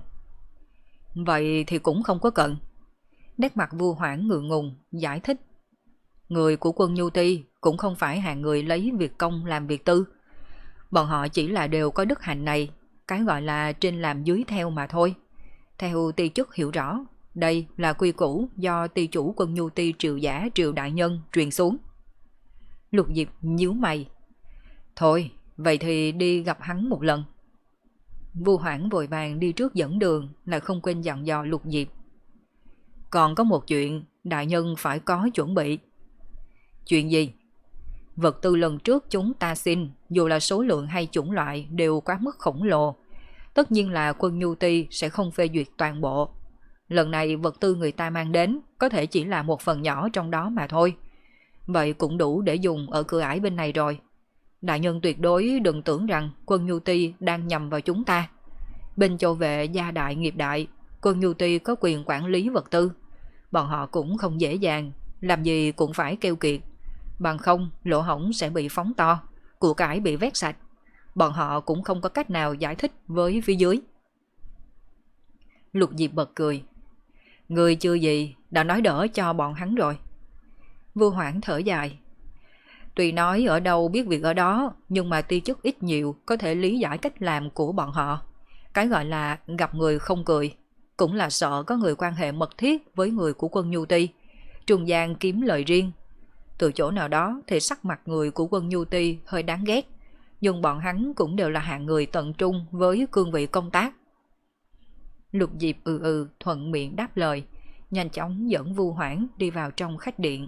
Vậy thì cũng không có cần. Nét mặt Vưu Hoảng ngượng ngùng, giải thích. Người của quân Nhu Ti cũng không phải hạng người lấy việc công làm việc tư. Bọn họ chỉ là đều có đức hạnh này, cái gọi là trên làm dưới theo mà thôi. Theo ti chức hiểu rõ, đây là quy củ do ti chủ quân Nhu Ti Triệu Giả Triệu Đại Nhân truyền xuống. Lục Diệp nhíu mày. Thôi, vậy thì đi gặp hắn một lần. Vưu Hoảng vội vàng đi trước dẫn đường, lại không quên dặn dò Lục Diệp. Còn có một chuyện, đại nhân phải có chuẩn bị. Chuyện gì? Vật tư lần trước chúng ta xin, dù là số lượng hay chủng loại đều quá mức khổng lồ. Tất nhiên là quân Nhu Ti sẽ không phê duyệt toàn bộ. Lần này vật tư người ta mang đến có thể chỉ là một phần nhỏ trong đó mà thôi. vậy cũng đủ để dùng ở cửa ải bên này rồi. Đại nhân tuyệt đối đừng tưởng rằng quân Nhu Ti đang nhầm vào chúng ta. Bên Châu Vệ gia đại nghiệp đại, quân Nhu Ti có quyền quản lý vật tư. Bọn họ cũng không dễ dàng, làm gì cũng phải keo kiệt. Bằng không, lỗ hổng sẽ bị phóng to, của cải bị vét sạch. Bọn họ cũng không có cách nào giải thích với phía dưới. Lục Diệp bật cười. Người chưa gì, đã nói đỡ cho bọn hắn rồi. Vua Hoảng thở dài. Tuy nói ở đâu biết việc ở đó, nhưng mà ti chức ít nhiều có thể lý giải cách làm của bọn họ. Cái gọi là gặp người không cười, cũng là sợ có người quan hệ mật thiết với người của quân Nhu Ti, trung gian kiếm lời riêng. Từ chỗ nào đó thì sắc mặt người của quân Nhu Ti hơi đáng ghét, nhưng bọn hắn cũng đều là hạng người tận trung với cương vị công tác. Lục Diệp ừ ừ thuận miệng đáp lời, nhanh chóng dẫn Vu Hoảng đi vào trong khách điện.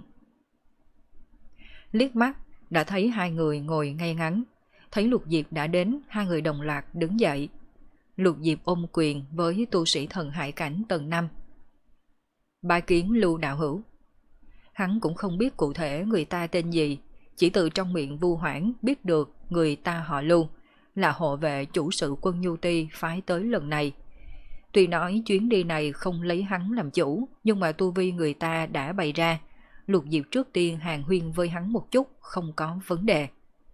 Liếc mắt đã thấy hai người ngồi ngay ngắn, thấy Lục Diệp đã đến, hai người đồng loạt đứng dậy. Lục Diệp ôm quyền với tu sĩ thần hải cảnh tầng năm. Bái kiến Lưu đạo hữu. Hắn cũng không biết cụ thể người ta tên gì, chỉ từ trong miệng Vu Hoảng biết được người ta họ Lưu, là hộ vệ chủ sự quân Nhu Ti phái tới lần này. Tuy nói chuyến đi này không lấy hắn làm chủ, nhưng mà tu vi người ta đã bày ra. Lục Diệp trước tiên hàn huyên với hắn một chút, không có vấn đề.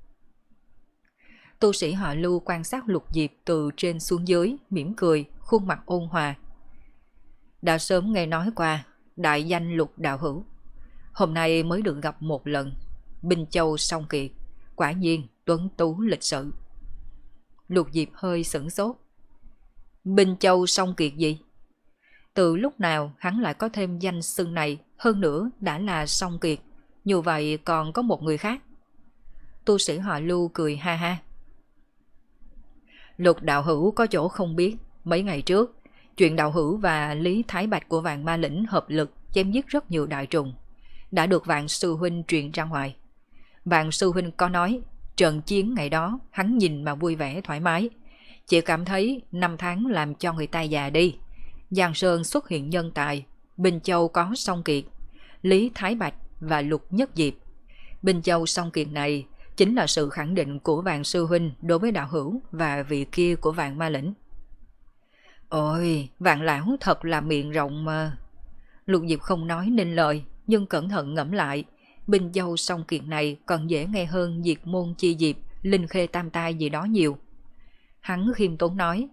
Tu sĩ họ Lưu quan sát Lục Diệp từ trên xuống dưới, mỉm cười, khuôn mặt ôn hòa. Đã sớm nghe nói qua, đại danh Lục đạo hữu. Hôm nay mới được gặp một lần. Binh Châu song kiệt, quả nhiên tuấn tú lịch sự. Lục Diệp hơi sửng sốt. Binh Châu song kiệt gì? Từ lúc nào hắn lại có thêm danh xưng này, hơn nữa đã là song kiệt, như vậy còn có một người khác. Tu sĩ họ Lưu cười ha ha. Lục đạo hữu có chỗ không biết, mấy ngày trước, chuyện đạo hữu và Lý Thái Bạch của Vạn Ma Lĩnh hợp lực chém giết rất nhiều đại trùng, đã được Vạn Sư Huynh truyền ra ngoài. Vạn Sư Huynh có nói, trận chiến ngày đó hắn nhìn mà vui vẻ thoải mái, chỉ cảm thấy năm tháng làm cho người ta già đi. Giang Sơn xuất hiện nhân tài, Bình Châu có song kiệt, Lý Thái Bạch và Lục Nhất Diệp. Bình Châu song kiệt này chính là sự khẳng định của Vạn Sư Huynh đối với đạo hữu và vị kia của Vạn Ma Lĩnh. Ôi, Vạn lão thật là miệng rộng mà. Lục Diệp không nói nên lời, nhưng cẩn thận ngẫm lại, Bình Châu song kiệt này còn dễ nghe hơn Diệt Môn Chi Diệp, Linh Khê Tam Tai gì đó nhiều. Hắn khiêm tốn nói,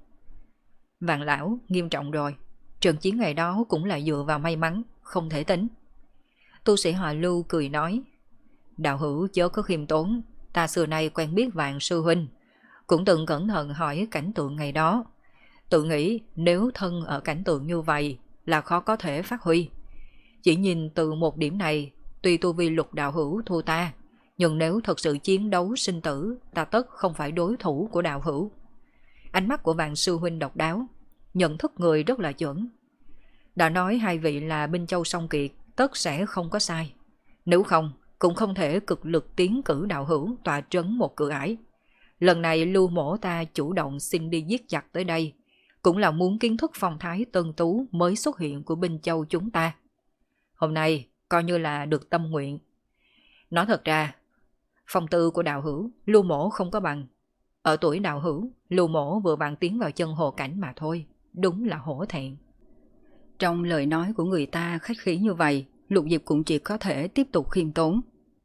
Vạn lão nghiêm trọng rồi, trận chiến ngày đó cũng là dựa vào may mắn, không thể tính. Tu sĩ họ Lưu cười nói, đạo hữu chớ có khiêm tốn, ta xưa nay quen biết Vạn Sư Huynh, cũng từng cẩn thận hỏi cảnh tượng ngày đó. Tự nghĩ nếu thân ở cảnh tượng như vậy là khó có thể phát huy. Chỉ nhìn từ một điểm này, tuy tu vi Lục đạo hữu thua ta, nhưng nếu thật sự chiến đấu sinh tử, ta tất không phải đối thủ của đạo hữu. Ánh mắt của Vạn Sư Huynh độc đáo, nhận thức người rất là chuẩn. Đã nói hai vị là Binh Châu song kiệt, tất sẽ không có sai. Nếu không, cũng không thể cực lực tiến cử đạo hữu tọa trấn một cửa ải. Lần này Lưu mổ ta chủ động xin đi giết giặc tới đây, cũng là muốn kiến thức phong thái tân tú mới xuất hiện của Binh Châu chúng ta. Hôm nay coi như là được tâm nguyện. Nói thật ra, phong tư của đạo hữu Lưu mổ không có bằng. Ở tuổi đạo hữu, Lưu mổ vừa vặn tiến vào chân hồ cảnh mà thôi, đúng là hổ thẹn. Trong lời nói của người ta khách khí như vậy, Lục Diệp cũng chỉ có thể tiếp tục khiêm tốn.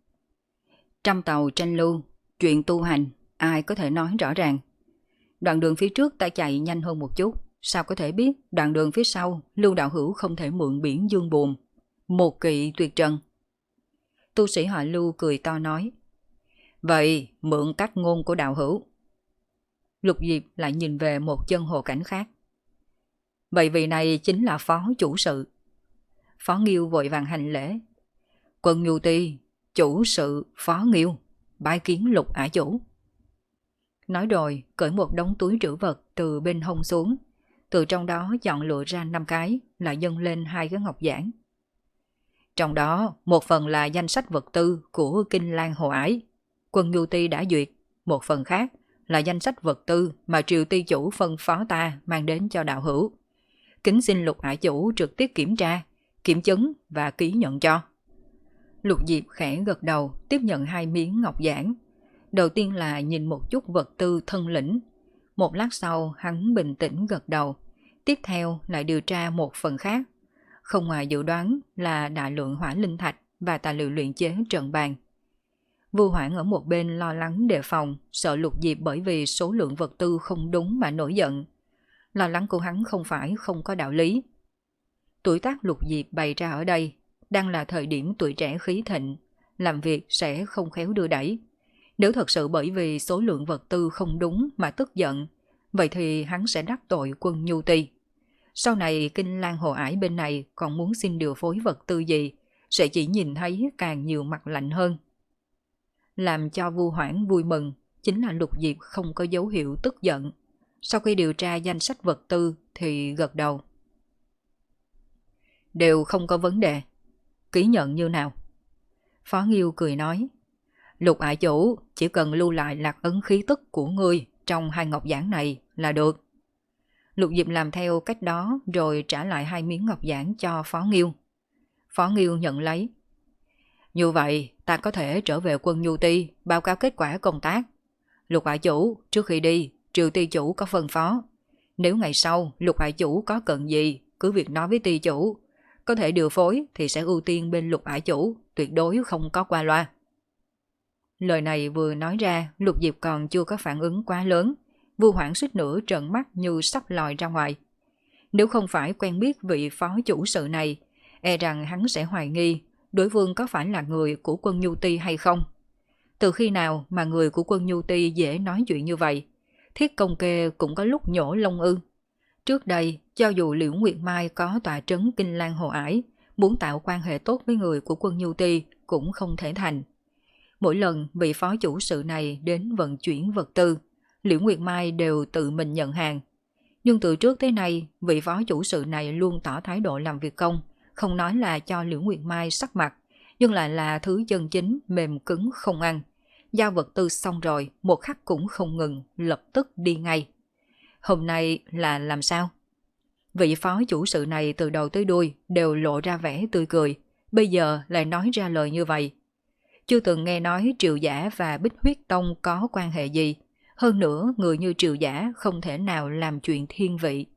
Trăm tàu tranh lưu, chuyện tu hành, ai có thể nói rõ ràng. Đoạn đường phía trước ta chạy nhanh hơn một chút, sao có thể biết đoạn đường phía sau Lưu đạo hữu không thể mượn biển dương buồm, một kỵ tuyệt trần. Tu sĩ họ Lưu cười to nói, vậy mượn cách ngôn của đạo hữu. Lục Diệp lại nhìn về một chân hồ cảnh khác. Vậy vị này chính là phó chủ sự. Phó Nghiêu vội vàng hành lễ. Quân Nhu Ti, chủ sự Phó Nghiêu, bái kiến Lục ả chủ. Nói rồi cởi một đống túi trữ vật từ bên hông xuống, từ trong đó chọn lựa ra năm cái, lại dâng lên hai cái ngọc giản. Trong đó một phần là danh sách vật tư của Kinh Lan Hồ Ải, quân Nhu Ti đã duyệt, một phần khác là danh sách vật tư mà Triều Ti chủ phân phó ta mang đến cho đạo hữu. Kính xin Lục ả chủ trực tiếp kiểm tra, kiểm chứng và ký nhận cho. Lục Diệp khẽ gật đầu, tiếp nhận hai miếng ngọc giản. Đầu tiên là nhìn một chút vật tư thân lĩnh. Một lát sau hắn bình tĩnh gật đầu. Tiếp theo lại điều tra một phần khác. Không ngoài dự đoán là đại lượng hỏa linh thạch và tài liệu luyện chế trận bàn. Vu Hoảng ở một bên lo lắng đề phòng, sợ Lục Diệp bởi vì số lượng vật tư không đúng mà nổi giận. Lo lắng của hắn không phải không có đạo lý. Tuổi tác Lục Diệp bày ra ở đây, đang là thời điểm tuổi trẻ khí thịnh, làm việc sẽ không khéo đưa đẩy. Nếu thật sự bởi vì số lượng vật tư không đúng mà tức giận, vậy thì hắn sẽ đắc tội Quân Nhu Ti. Sau này Kinh Lan Hồ Ải bên này còn muốn xin điều phối vật tư gì, sẽ chỉ nhìn thấy càng nhiều mặt lạnh hơn. Làm cho Vu Hoảng vui mừng chính là Lục Diệp không có dấu hiệu tức giận. Sau khi điều tra danh sách vật tư thì gật đầu. Đều không có vấn đề. Ký nhận như nào? Phó Nghiêu cười nói. Lục ải chủ chỉ cần lưu lại lạc ấn khí tức của ngươi trong hai ngọc giản này là được. Lục Diệp làm theo cách đó rồi trả lại hai miếng ngọc giản cho Phó Nghiêu. Phó Nghiêu nhận lấy. Như vậy ta có thể trở về Quân Nhu Ti báo cáo kết quả công tác. Lục ải chủ, trước khi đi Triều Ti chủ có phân phó, nếu ngày sau Lục ải chủ có cần gì cứ việc nói với Ti chủ. Có thể điều phối thì sẽ ưu tiên bên Lục ải chủ, tuyệt đối không có qua loa. Lời này vừa nói ra, Lục Diệp còn chưa có phản ứng quá lớn. Vu Hoảng suýt nữa trợn mắt như sắp lòi ra ngoài. Nếu không phải quen biết vị phó chủ sự này, e rằng hắn sẽ hoài nghi đối phương có phải là người của Quân Nhu Ti hay không. Từ khi nào mà người của Quân Nhu Ti dễ nói chuyện như vậy? Thiết Công Kê cũng có lúc nhổ lông ư. Trước đây, cho dù Liễu Nguyệt Mai có tọa trấn Kinh Lan Hồ Ải, muốn tạo quan hệ tốt với người của Quân Nhu Ti cũng không thể thành. Mỗi lần vị phó chủ sự này đến vận chuyển vật tư, Liễu Nguyệt Mai đều tự mình nhận hàng. Nhưng từ trước tới nay, vị phó chủ sự này luôn tỏ thái độ làm việc công, không nói là cho Liễu Nguyệt Mai sắc mặt, nhưng lại là thứ chân chính mềm cứng không ăn. Giao vật tư xong rồi, một khắc cũng không ngừng, lập tức đi ngay. Hôm nay là làm sao? Vị phó chủ sự này từ đầu tới đuôi đều lộ ra vẻ tươi cười, bây giờ lại nói ra lời như vậy. Chưa từng nghe nói Triệu Giả và Bích Huyết Tông có quan hệ gì, hơn nữa người như Triệu Giả không thể nào làm chuyện thiên vị.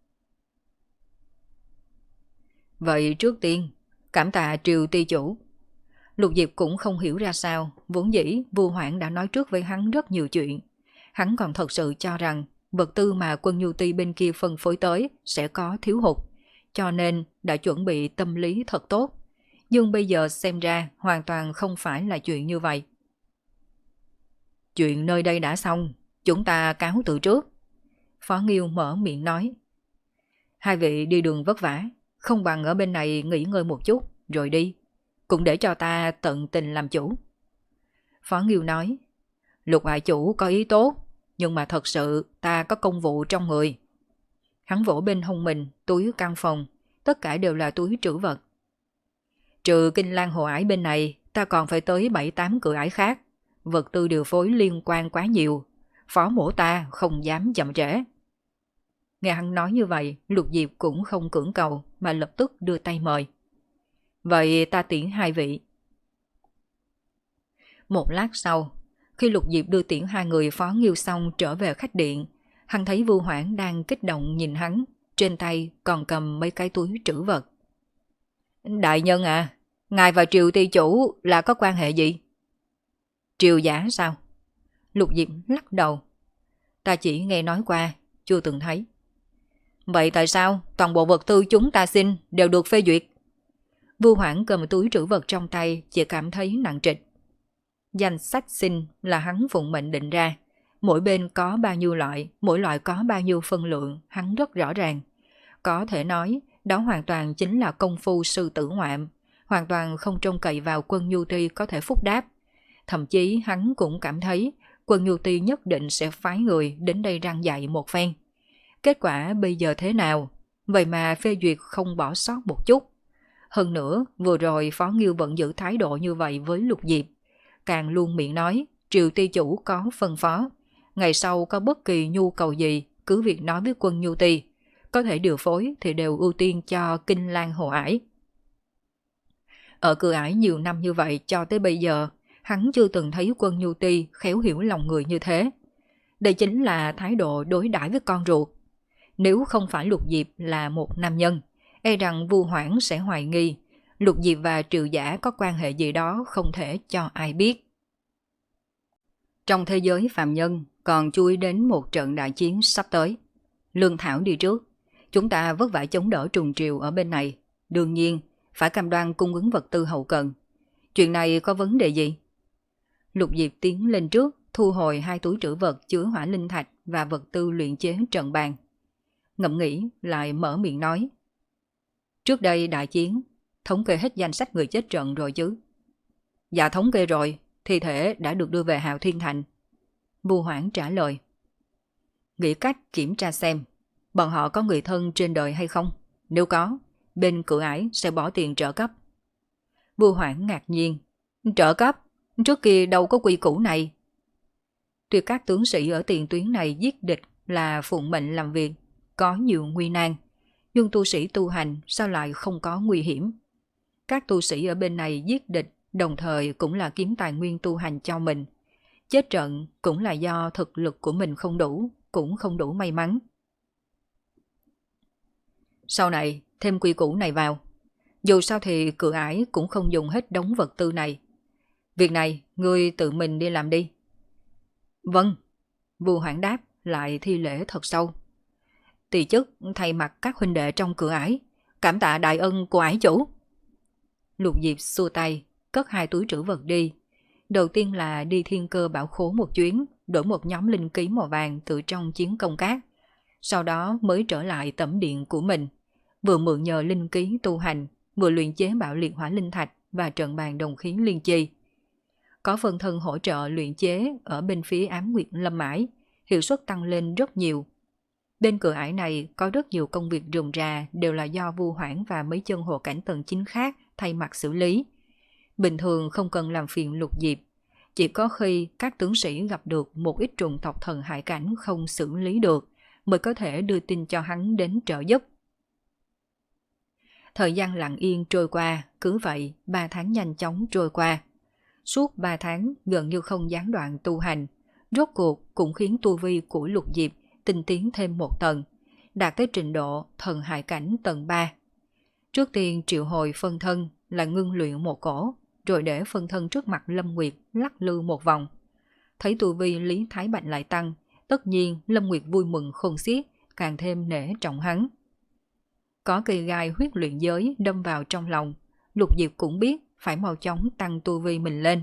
Vậy trước tiên, cảm tạ Triều Ti chủ. Lục Diệp cũng không hiểu ra sao, vốn dĩ Vu Hoảng đã nói trước với hắn rất nhiều chuyện. Hắn còn thật sự cho rằng vật tư mà Quân Nhu Ti bên kia phân phối tới sẽ có thiếu hụt, cho nên đã chuẩn bị tâm lý thật tốt. Nhưng bây giờ xem ra hoàn toàn không phải là chuyện như vậy. Chuyện nơi đây đã xong, chúng ta cáo từ trước. Phó Nghiêu mở miệng nói. Hai vị đi đường vất vả, không bằng ở bên này nghỉ ngơi một chút, rồi đi. Cũng để cho ta tận tình làm chủ. Phó Nghiêu nói. Lục ải chủ có ý tốt, nhưng mà thật sự ta có công vụ trong người. Hắn vỗ bên hông mình, túi căn phòng, tất cả đều là túi trữ vật. Trừ Kinh Lan Hồ Ải bên này, ta còn phải tới bảy tám cửa ải khác. Vật tư điều phối liên quan quá nhiều. Phó mổ ta không dám chậm trễ. Nghe hắn nói như vậy, Lục Diệp cũng không cưỡng cầu mà lập tức đưa tay mời. Vậy ta tiễn hai vị. Một lát sau, khi Lục Diệp đưa tiễn hai người Phó Nghiêu xong trở về khách điện, hắn thấy Vu Hoảng đang kích động nhìn hắn, trên tay còn cầm mấy cái túi trữ vật. Đại nhân à, ngài và Triều Ti chủ là có quan hệ gì? Triều Giả sao? Lục Diệp lắc đầu. Ta chỉ nghe nói qua, chưa từng thấy. Vậy tại sao toàn bộ vật tư chúng ta xin đều được phê duyệt? Vu Hoảng cầm túi trữ vật trong tay chỉ cảm thấy nặng trịch. Danh sách xin là hắn phụng mệnh định ra. Mỗi bên có bao nhiêu loại, mỗi loại có bao nhiêu phân lượng, hắn rất rõ ràng. Có thể nói, đó hoàn toàn chính là công phu sư tử ngoạm, hoàn toàn không trông cậy vào Quân Nhu Ti có thể phúc đáp. Thậm chí hắn cũng cảm thấy Quân Nhu Ti nhất định sẽ phái người đến đây răng dạy một phen. Kết quả bây giờ thế nào? Vậy mà phê duyệt không bỏ sót một chút. Hơn nữa, vừa rồi Phó Nghiêu vẫn giữ thái độ như vậy với Lục Diệp. Càng luôn miệng nói, Triều Ti chủ có phân phó. Ngày sau có bất kỳ nhu cầu gì, cứ việc nói với Quân Nhu Ti. Có thể điều phối thì đều ưu tiên cho Kinh Lan Hồ Ải. Ở Cửa Ải nhiều năm như vậy cho tới bây giờ, hắn chưa từng thấy Quân Nhu Ti khéo hiểu lòng người như thế. Đây chính là thái độ đối đãi với con ruột. Nếu không phải Lục Diệp là một nam nhân, e rằng Vu Hoảng sẽ hoài nghi Lục Diệp và Triệu Giả có quan hệ gì đó không thể cho ai biết. Trong thế giới phàm nhân còn chú ý đến một trận đại chiến sắp tới. Lương Thảo đi trước, chúng ta vất vả chống đỡ Trùng Triều ở bên này. Đương nhiên, phải cam đoan cung ứng vật tư hậu cần. Chuyện này có vấn đề gì? Lục Diệp tiến lên trước, thu hồi hai túi trữ vật chứa hỏa linh thạch và vật tư luyện chế trận bàn. Ngẫm nghĩ lại mở miệng nói. Trước đây đại chiến, thống kê hết danh sách người chết trận rồi chứ? Dạ thống kê rồi, thi thể đã được đưa về Hạo Thiên Thành. Vu Hoảng trả lời. Nghĩ cách kiểm tra xem, bọn họ có người thân trên đời hay không? Nếu có, bên Cửa Ải sẽ bỏ tiền trợ cấp. Vu Hoảng ngạc nhiên. Trợ cấp? Trước kia đâu có quy củ này. Tuy các tướng sĩ ở tiền tuyến này giết địch là phụng mệnh làm việc, có nhiều nguy nan, nhưng tu sĩ tu hành sao lại không có nguy hiểm? Các tu sĩ ở bên này giết địch đồng thời cũng là kiếm tài nguyên tu hành cho mình. Chết trận cũng là do thực lực của mình không đủ, cũng không đủ may mắn. Sau này thêm quy củ này vào. Dù sao thì Cửa Ải cũng không dùng hết đống vật tư này. Việc này ngươi tự mình đi làm đi. Vâng. Vu Hoảng đáp lại thi lễ thật sâu. Tỳ chức thay mặt các huynh đệ trong Cửa Ải, cảm tạ đại ân của ải chủ. Lục Diệp xua tay, cất hai túi trữ vật đi. Đầu tiên là đi Thiên Cơ Bảo Khố một chuyến, đổi một nhóm linh ký màu vàng từ trong chiến công cát. Sau đó mới trở lại tẩm điện của mình, vừa mượn nhờ linh ký tu hành, vừa luyện chế bạo liệt hỏa linh thạch và trận bàn đồng khí liên chi. Có phân thân hỗ trợ luyện chế ở bên phía Ám Nguyệt Lâm Mãi, hiệu suất tăng lên rất nhiều. Bên Cửa Ải này có rất nhiều công việc rườm rà đều là do Vu Hoảng và mấy chân hộ cảnh tầng chín khác thay mặt xử lý. Bình thường không cần làm phiền Lục Diệp, chỉ có khi các tướng sĩ gặp được một ít trùng tộc thần hải cảnh không xử lý được mới có thể đưa tin cho hắn đến trợ giúp. Thời gian lặng yên trôi qua, cứ vậy ba tháng nhanh chóng trôi qua. Suốt ba tháng gần như không gián đoạn tu hành, rốt cuộc cũng khiến tu vi của Lục Diệp tinh tiến thêm một tầng, đạt tới trình độ thần hải cảnh tầng ba. Trước tiên triệu hồi phân thân là ngưng luyện một cổ, rồi để phân thân trước mặt Lâm Nguyệt lắc lư một vòng. Thấy tu vi Lý Thái Bạch lại tăng, tất nhiên Lâm Nguyệt vui mừng khôn xiết, càng thêm nể trọng hắn. Có cây gai huyết luyện giới đâm vào trong lòng, Lục Diệp cũng biết phải mau chóng tăng tu vi mình lên.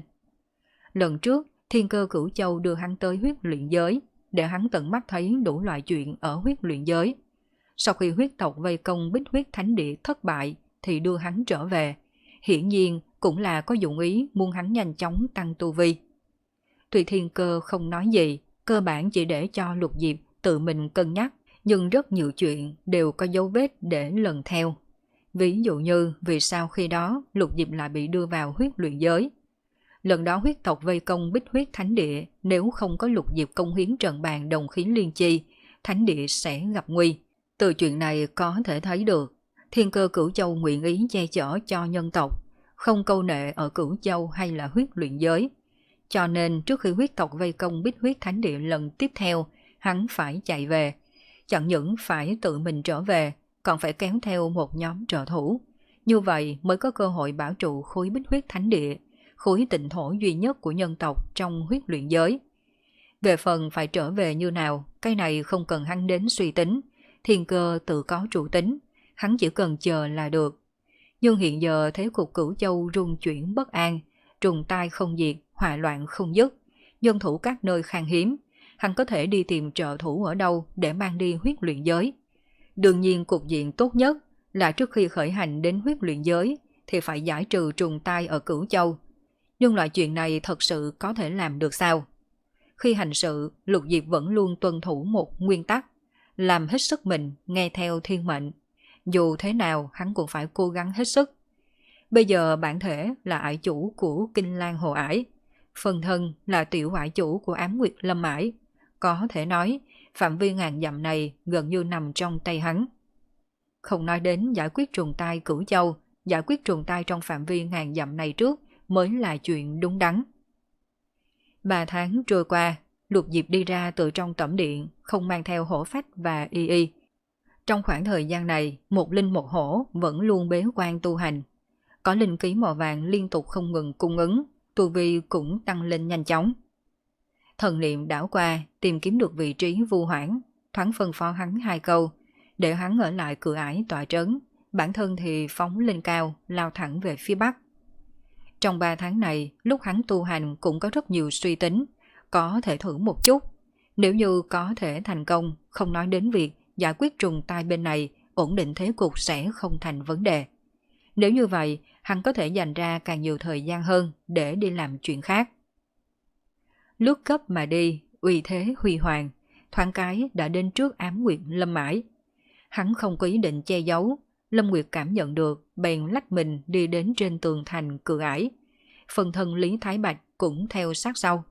Lần trước, Thiên Cơ Cửu Châu đưa hắn tới huyết luyện giới, để hắn tận mắt thấy đủ loại chuyện ở huyết luyện giới. Sau khi huyết tộc vây công Bích Huyết Thánh Địa thất bại, thì đưa hắn trở về. Hiển nhiên cũng là có dụng ý muốn hắn nhanh chóng tăng tu vi. Tuy Thiên Cơ không nói gì, cơ bản chỉ để cho Lục Diệp tự mình cân nhắc, nhưng rất nhiều chuyện đều có dấu vết để lần theo. Ví dụ như vì sao khi đó Lục Diệp lại bị đưa vào huyết luyện giới. Lần đó huyết tộc vây công Bích Huyết Thánh Địa, nếu không có Lục Diệp công hiến trận bàn đồng khí liên chi, Thánh Địa sẽ gặp nguy. Từ chuyện này có thể thấy được, Thiên Cơ Cửu Châu nguyện ý che chở cho nhân tộc, không câu nệ ở Cửu Châu hay là huyết luyện giới. Cho nên trước khi huyết tộc vây công Bích Huyết Thánh Địa lần tiếp theo, hắn phải chạy về. Chẳng những phải tự mình trở về, còn phải kéo theo một nhóm trợ thủ. Như vậy mới có cơ hội bảo trụ khối Bích Huyết Thánh Địa, khối tịnh thổ duy nhất của nhân tộc trong huyết luyện giới. Về phần phải trở về như nào, cái này không cần hắn đến suy tính, Thiên Cơ tự có chủ tính, hắn chỉ cần chờ là được. Nhưng hiện giờ thế cục Cửu Châu rung chuyển bất an, trùng tai không diệt, hỏa loạn không dứt, dân thủ các nơi khan hiếm, hắn có thể đi tìm trợ thủ ở đâu để mang đi huyết luyện giới. Đương nhiên cục diện tốt nhất là trước khi khởi hành đến huyết luyện giới thì phải giải trừ trùng tai ở Cửu Châu. Nhưng loại chuyện này thật sự có thể làm được sao? Khi hành sự, Lục Diệp vẫn luôn tuân thủ một nguyên tắc, làm hết sức mình, nghe theo thiên mệnh. Dù thế nào hắn cũng phải cố gắng hết sức. Bây giờ bản thể là ải chủ của Kinh Lan Hồ Ải, phần thân là tiểu ải chủ của Ám Nguyệt Lâm Ải. Có thể nói, phạm vi ngàn dặm này gần như nằm trong tay hắn. Không nói đến giải quyết trùng tai Cửu Châu, giải quyết trùng tai trong phạm vi ngàn dặm này trước mới là chuyện đúng đắn. Ba tháng trôi qua, Lục Diệp đi ra từ trong tẩm điện, không mang theo hổ phách và y y. Trong khoảng thời gian này, một linh một hổ vẫn luôn bế quan tu hành. Có linh khí màu vàng liên tục không ngừng cung ứng, tu vi cũng tăng lên nhanh chóng. Thần niệm đảo qua, tìm kiếm được vị trí Vu Hoảng, thoáng phân phó hắn hai câu, để hắn ở lại cửa ải tọa trấn, bản thân thì phóng lên cao, lao thẳng về phía bắc. Trong ba tháng này, lúc hắn tu hành cũng có rất nhiều suy tính, có thể thử một chút. Nếu như có thể thành công, không nói đến việc giải quyết trùng tai bên này, ổn định thế cục sẽ không thành vấn đề. Nếu như vậy, hắn có thể dành ra càng nhiều thời gian hơn để đi làm chuyện khác. Lướt cấp mà đi, uy thế huy hoàng, thoáng cái đã đến trước Ám Nguyệt Lâm Mãi. Hắn không có ý định che giấu, Lâm Nguyệt cảm nhận được, bèn lách mình đi đến trên tường thành cửa ải. Phần thân Lý Thái Bạch cũng theo sát sau.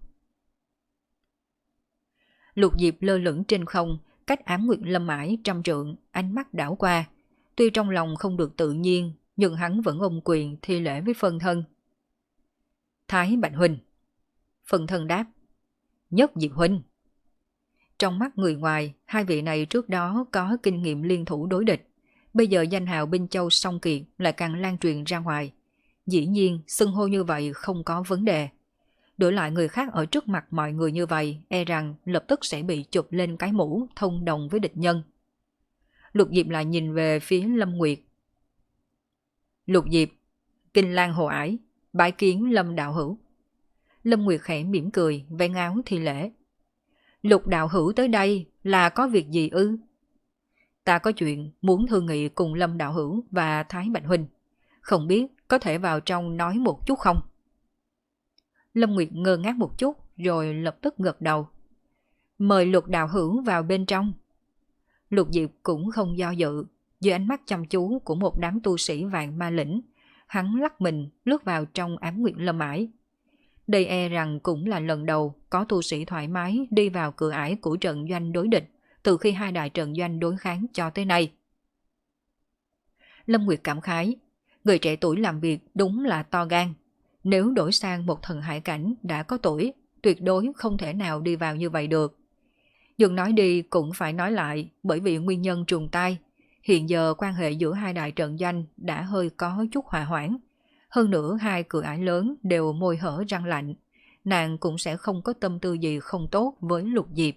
Lục Diệp lơ lửng trên không, cách Ám Nguyệt Lâm Mãi trăm trượng, ánh mắt đảo qua. Tuy trong lòng không được tự nhiên, nhưng hắn vẫn ôm quyền thi lễ với phân thân. Thái Bạch huynh. Phân thân đáp. Nhất Diệp huynh. Trong mắt người ngoài, hai vị này trước đó có kinh nghiệm liên thủ đối địch. Bây giờ danh hào Binh Châu Song Kiệt lại càng lan truyền ra ngoài. Dĩ nhiên, xưng hô như vậy không có vấn đề. Đổi lại người khác ở trước mặt mọi người như vậy, e rằng lập tức sẽ bị chụp lên cái mũ thông đồng với địch nhân. Lục Diệp lại nhìn về phía Lâm Nguyệt. Lục Diệp, Kinh Lan Hồ Ải, bái kiến Lâm đạo hữu. Lâm Nguyệt khẽ mỉm cười, vén áo thi lễ. Lục đạo hữu tới đây là có việc gì ư? Ta có chuyện muốn thương nghị cùng Lâm đạo hữu và Thái Bạch huynh. Không biết có thể vào trong nói một chút không? Lâm Nguyệt ngơ ngác một chút rồi lập tức gật đầu. Mời Lục đạo hữu vào bên trong. Lục Diệp cũng không do dự, dưới ánh mắt chăm chú của một đám tu sĩ Vạn Ma Lĩnh, hắn lắc mình lướt vào trong Ám Nguyệt Lâm Ải. Đây e rằng cũng là lần đầu có tu sĩ thoải mái đi vào cửa ải của trận doanh đối địch từ khi hai đại trận doanh đối kháng cho tới nay. Lâm Nguyệt cảm khái, người trẻ tuổi làm việc đúng là to gan. Nếu đổi sang một thần hải cảnh đã có tuổi, tuyệt đối không thể nào đi vào như vậy được. Nhưng nói đi cũng phải nói lại, bởi vì nguyên nhân trùng tai, hiện giờ quan hệ giữa hai đại trận doanh đã hơi có chút hòa hoãn. Hơn nữa hai cửa ải lớn đều môi hở răng lạnh, nàng cũng sẽ không có tâm tư gì không tốt với Lục Diệp.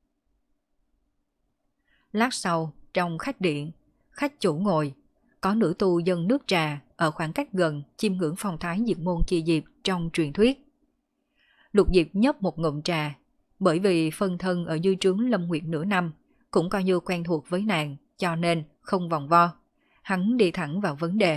Lát sau, trong khách điện, khách chủ ngồi, có nữ tu dâng nước trà ở khoảng cách gần chiêm ngưỡng phong thái diệt môn chi diệp trong truyền thuyết. Lục Diệp nhấp một ngụm trà, bởi vì phân thân ở dư trướng Lâm Nguyệt nửa năm, cũng coi như quen thuộc với nàng, cho nên không vòng vo. Hắn đi thẳng vào vấn đề.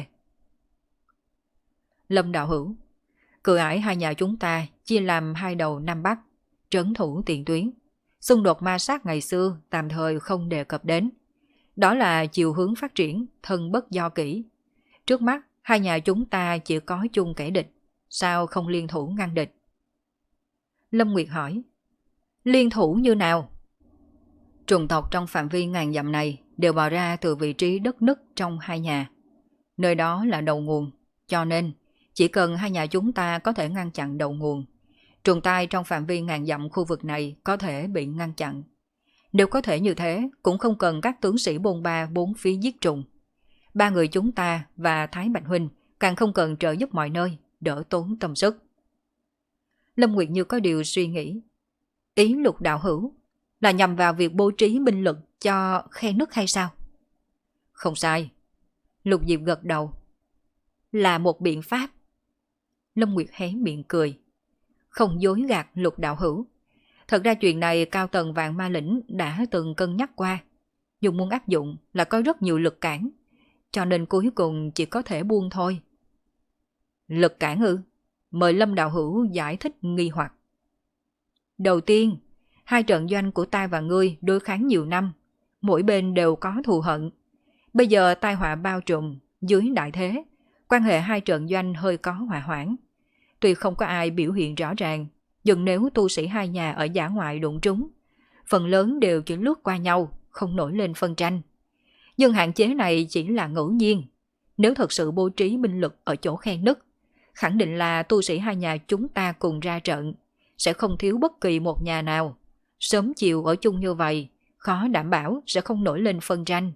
Lâm đạo hữu, cửa ải hai nhà chúng ta chia làm hai đầu Nam Bắc, trấn thủ tiền tuyến. Xung đột ma sát ngày xưa tạm thời không đề cập đến. Đó là chiều hướng phát triển, thân bất do kỷ. Trước mắt, hai nhà chúng ta chỉ có chung kẻ địch, sao không liên thủ ngăn địch? Lâm Nguyệt hỏi, liên thủ như nào? Trùng tộc trong phạm vi ngàn dặm này đều bò ra từ vị trí đất nứt trong hai nhà. Nơi đó là đầu nguồn, cho nên chỉ cần hai nhà chúng ta có thể ngăn chặn đầu nguồn, trùng tai trong phạm vi ngàn dặm khu vực này có thể bị ngăn chặn. Nếu có thể như thế, cũng không cần các tướng sĩ bôn ba bốn phía giết trùng. Ba người chúng ta và Thái Bạch huynh càng không cần trợ giúp mọi nơi, đỡ tốn tâm sức. Lâm Nguyệt như có điều suy nghĩ. Ý Lục đạo hữu là nhằm vào việc bố trí binh lực cho khe nứt hay sao? Không sai. Lục Diệp gật đầu. Là một biện pháp. Lâm Nguyệt hé miệng cười. Không dối gạt Lục đạo hữu. Thật ra chuyện này cao tầng Vạn Ma Lĩnh đã từng cân nhắc qua. Nhưng muốn áp dụng là có rất nhiều lực cản, cho nên cuối cùng chỉ có thể buông thôi. Lực cản ư? Mời Lâm đạo hữu giải thích nghi hoặc. Đầu tiên, hai trận doanh của ta và ngươi đối kháng nhiều năm, mỗi bên đều có thù hận. Bây giờ tai họa bao trùm, dưới đại thế, quan hệ hai trận doanh hơi có hòa hoãn. Tuy không có ai biểu hiện rõ ràng, nhưng nếu tu sĩ hai nhà ở dã ngoại đụng trúng, phần lớn đều chỉ lướt qua nhau, không nổi lên phân tranh. Nhưng hạn chế này chỉ là ngẫu nhiên. Nếu thật sự bố trí binh lực ở chỗ khe nứt, khẳng định là tu sĩ hai nhà chúng ta cùng ra trận, sẽ không thiếu bất kỳ một nhà nào. Sớm chiều ở chung như vậy, khó đảm bảo sẽ không nổi lên phân tranh.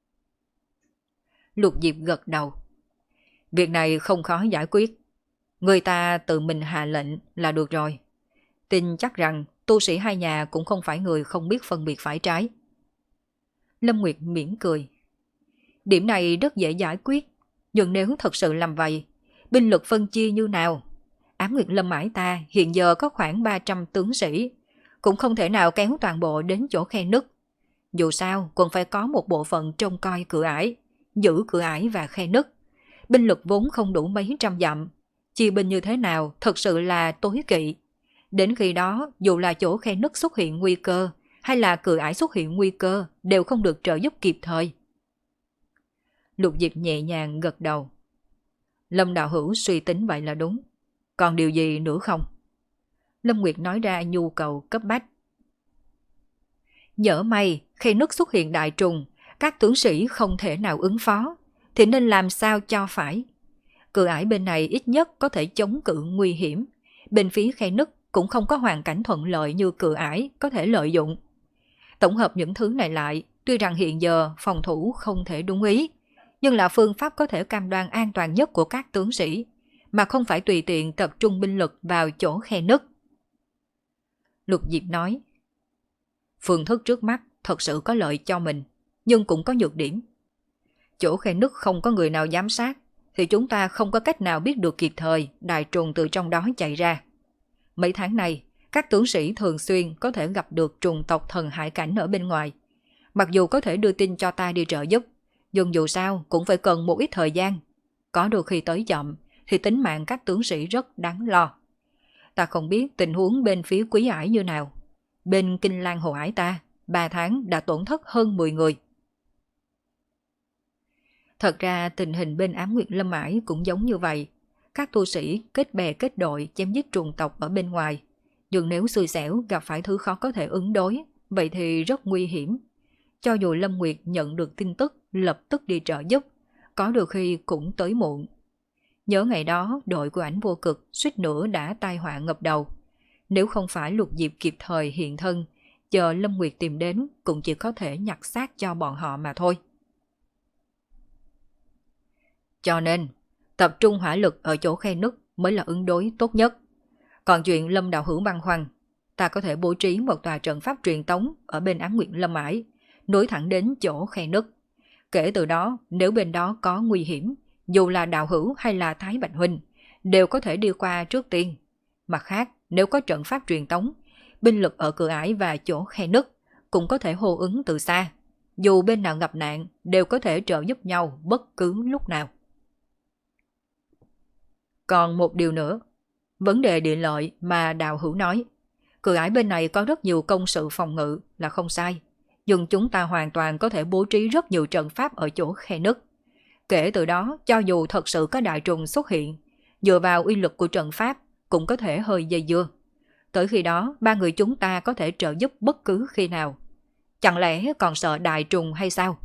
Lục Diệp gật đầu. Việc này không khó giải quyết. Người ta tự mình hạ lệnh là được rồi. Tin chắc rằng tu sĩ hai nhà cũng không phải người không biết phân biệt phải trái. Lâm Nguyệt mỉm cười. Điểm này rất dễ giải quyết, nhưng nếu thật sự làm vậy, binh lực phân chia như nào? Ám Nguyệt Lâm Ải ta hiện giờ có khoảng ba trăm tướng sĩ, cũng không thể nào kéo toàn bộ đến chỗ khe nứt. Dù sao còn phải có một bộ phận trông coi cửa ải, giữ cửa ải và khe nứt. Binh lực vốn không đủ mấy trăm dặm, chia binh như thế nào thật sự là tối kỵ. Đến khi đó, dù là chỗ khe nứt xuất hiện nguy cơ, hay là cửa ải xuất hiện nguy cơ, đều không được trợ giúp kịp thời. Lục Diệp nhẹ nhàng gật đầu. Lâm đạo hữu suy tính vậy là đúng. Còn điều gì nữa không? Lâm Nguyệt nói ra nhu cầu cấp bách. Nhỡ may, khe nứt xuất hiện đại trùng, các tướng sĩ không thể nào ứng phó, thì nên làm sao cho phải? Cửa ải bên này ít nhất có thể chống cự nguy hiểm. Bên phía khe nứt cũng không có hoàn cảnh thuận lợi như cửa ải có thể lợi dụng. Tổng hợp những thứ này lại, tuy rằng hiện giờ phòng thủ không thể đúng ý, nhưng là phương pháp có thể cam đoan an toàn nhất của các tướng sĩ, mà không phải tùy tiện tập trung binh lực vào chỗ khe nứt. Lục Diệp nói, phương thức trước mắt thật sự có lợi cho mình, nhưng cũng có nhược điểm. Chỗ khe nứt không có người nào giám sát, thì chúng ta không có cách nào biết được kịp thời đại trùng từ trong đó chạy ra. Mấy tháng này, các tướng sĩ thường xuyên có thể gặp được trùng tộc thần hải cảnh ở bên ngoài. Mặc dù có thể đưa tin cho ta đi trợ giúp, nhưng dù sao cũng phải cần một ít thời gian. Có đôi khi tới chậm, thì tính mạng các tướng sĩ rất đáng lo. Ta không biết tình huống bên phía Quý Ải như nào. Bên Kinh Lan Hồ Ải ta, ba tháng đã tổn thất hơn mười người. Thật ra tình hình bên Ám Nguyệt Lâm Ải cũng giống như vậy. Các tu sĩ kết bè kết đội chém giết trùng tộc ở bên ngoài. Nhưng nếu xui xẻo gặp phải thứ khó có thể ứng đối, vậy thì rất nguy hiểm. Cho dù Lâm Nguyệt nhận được tin tức lập tức đi trợ giúp, có đôi khi cũng tới muộn. Nhớ ngày đó đội của ảnh vô cực suýt nữa đã tai họa ngập đầu. Nếu không phải Lục Diệp kịp thời hiện thân, chờ Lâm Nguyệt tìm đến cũng chỉ có thể nhặt xác cho bọn họ mà thôi. Cho nên, tập trung hỏa lực ở chỗ khe nứt mới là ứng đối tốt nhất. Còn chuyện Lâm đạo hữu băn khoăn, ta có thể bố trí một tòa trận pháp truyền tống ở bên Ám Nguyệt Lâm Ải, nối thẳng đến chỗ khe nứt. Kể từ đó, nếu bên đó có nguy hiểm, dù là đạo hữu hay là Thái Bạch Huynh, đều có thể đi qua trước tiên. Mặt khác, nếu có trận pháp truyền tống, binh lực ở cửa ải và chỗ khe nứt cũng có thể hô ứng từ xa. Dù bên nào gặp nạn, đều có thể trợ giúp nhau bất cứ lúc nào. Còn một điều nữa, vấn đề địa lợi mà đạo hữu nói. Cửa ải bên này có rất nhiều công sự phòng ngự là không sai, nhưng chúng ta hoàn toàn có thể bố trí rất nhiều trận pháp ở chỗ khe nứt. Kể từ đó, cho dù thật sự có đại trùng xuất hiện, dựa vào uy lực của trận pháp cũng có thể hơi dây dưa. Tới khi đó, ba người chúng ta có thể trợ giúp bất cứ khi nào. Chẳng lẽ còn sợ đại trùng hay sao?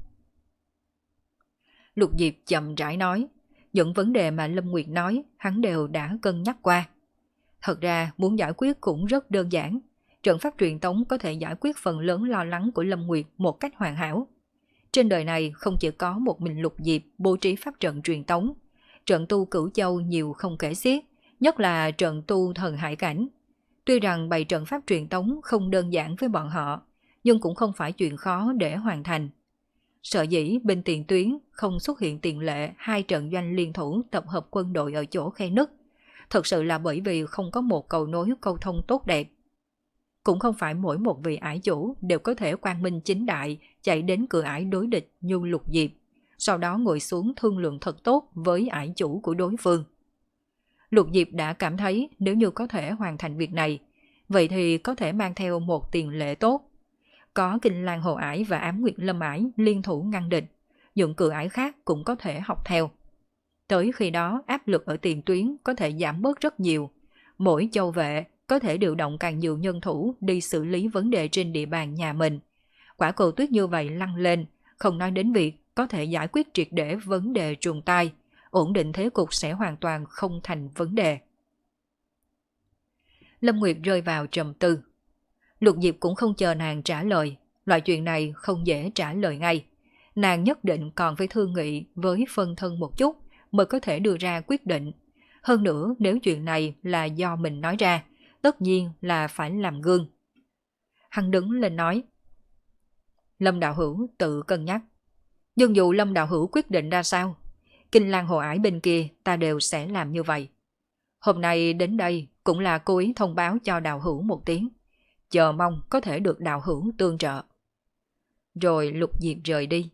Lục Diệp chậm rãi nói, những vấn đề mà Lâm Nguyệt nói hắn đều đã cân nhắc qua. Thật ra muốn giải quyết cũng rất đơn giản. Trận pháp truyền tống có thể giải quyết phần lớn lo lắng của Lâm Nguyệt một cách hoàn hảo. Trên đời này không chỉ có một mình Lục Diệp bố trí pháp trận truyền tống. Trận tu Cửu Châu nhiều không kể xiết, nhất là trận tu thần hải cảnh. Tuy rằng bày trận pháp truyền tống không đơn giản với bọn họ, nhưng cũng không phải chuyện khó để hoàn thành. Sở dĩ bên tiền tuyến không xuất hiện tiền lệ hai trận doanh liên thủ tập hợp quân đội ở chỗ khe nứt, thật sự là bởi vì không có một cầu nối câu thông tốt đẹp. Cũng không phải mỗi một vị ải chủ đều có thể quang minh chính đại chạy đến cửa ải đối địch như Lục Diệp, sau đó ngồi xuống thương lượng thật tốt với ải chủ của đối phương. Lục Diệp đã cảm thấy nếu như có thể hoàn thành việc này, vậy thì có thể mang theo một tiền lệ tốt. Có Kinh Lan Hồ Ải và Ám Nguyệt Lâm Ải liên thủ ngăn địch, những cửa ải khác cũng có thể học theo. Tới khi đó áp lực ở tiền tuyến có thể giảm bớt rất nhiều. Mỗi châu vệ có thể điều động càng nhiều nhân thủ đi xử lý vấn đề trên địa bàn nhà mình. Quả cầu tuyết như vậy lăn lên, không nói đến việc có thể giải quyết triệt để vấn đề trùng tai, ổn định thế cục sẽ hoàn toàn không thành vấn đề. Lâm Nguyệt rơi vào trầm tư. Lục Diệp cũng không chờ nàng trả lời, loại chuyện này không dễ trả lời ngay. Nàng nhất định còn phải thương nghị với phân thân một chút mới có thể đưa ra quyết định. Hơn nữa nếu chuyện này là do mình nói ra, tất nhiên là phải làm gương. Hắn đứng lên nói. Lâm đạo hữu tự cân nhắc. Nhưng dù Lâm đạo hữu quyết định ra sao, Kinh Lan Hồ Ải bên kia ta đều sẽ làm như vậy. Hôm nay đến đây cũng là cố ý thông báo cho đạo hữu một tiếng, chờ mong có thể được đạo hữu tương trợ. Rồi Lục Diệp rời đi.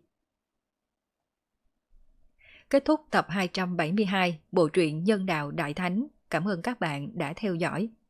Kết thúc tập hai trăm bảy mươi hai bộ truyện Nhân Đạo Đại Thánh. Cảm ơn các bạn đã theo dõi.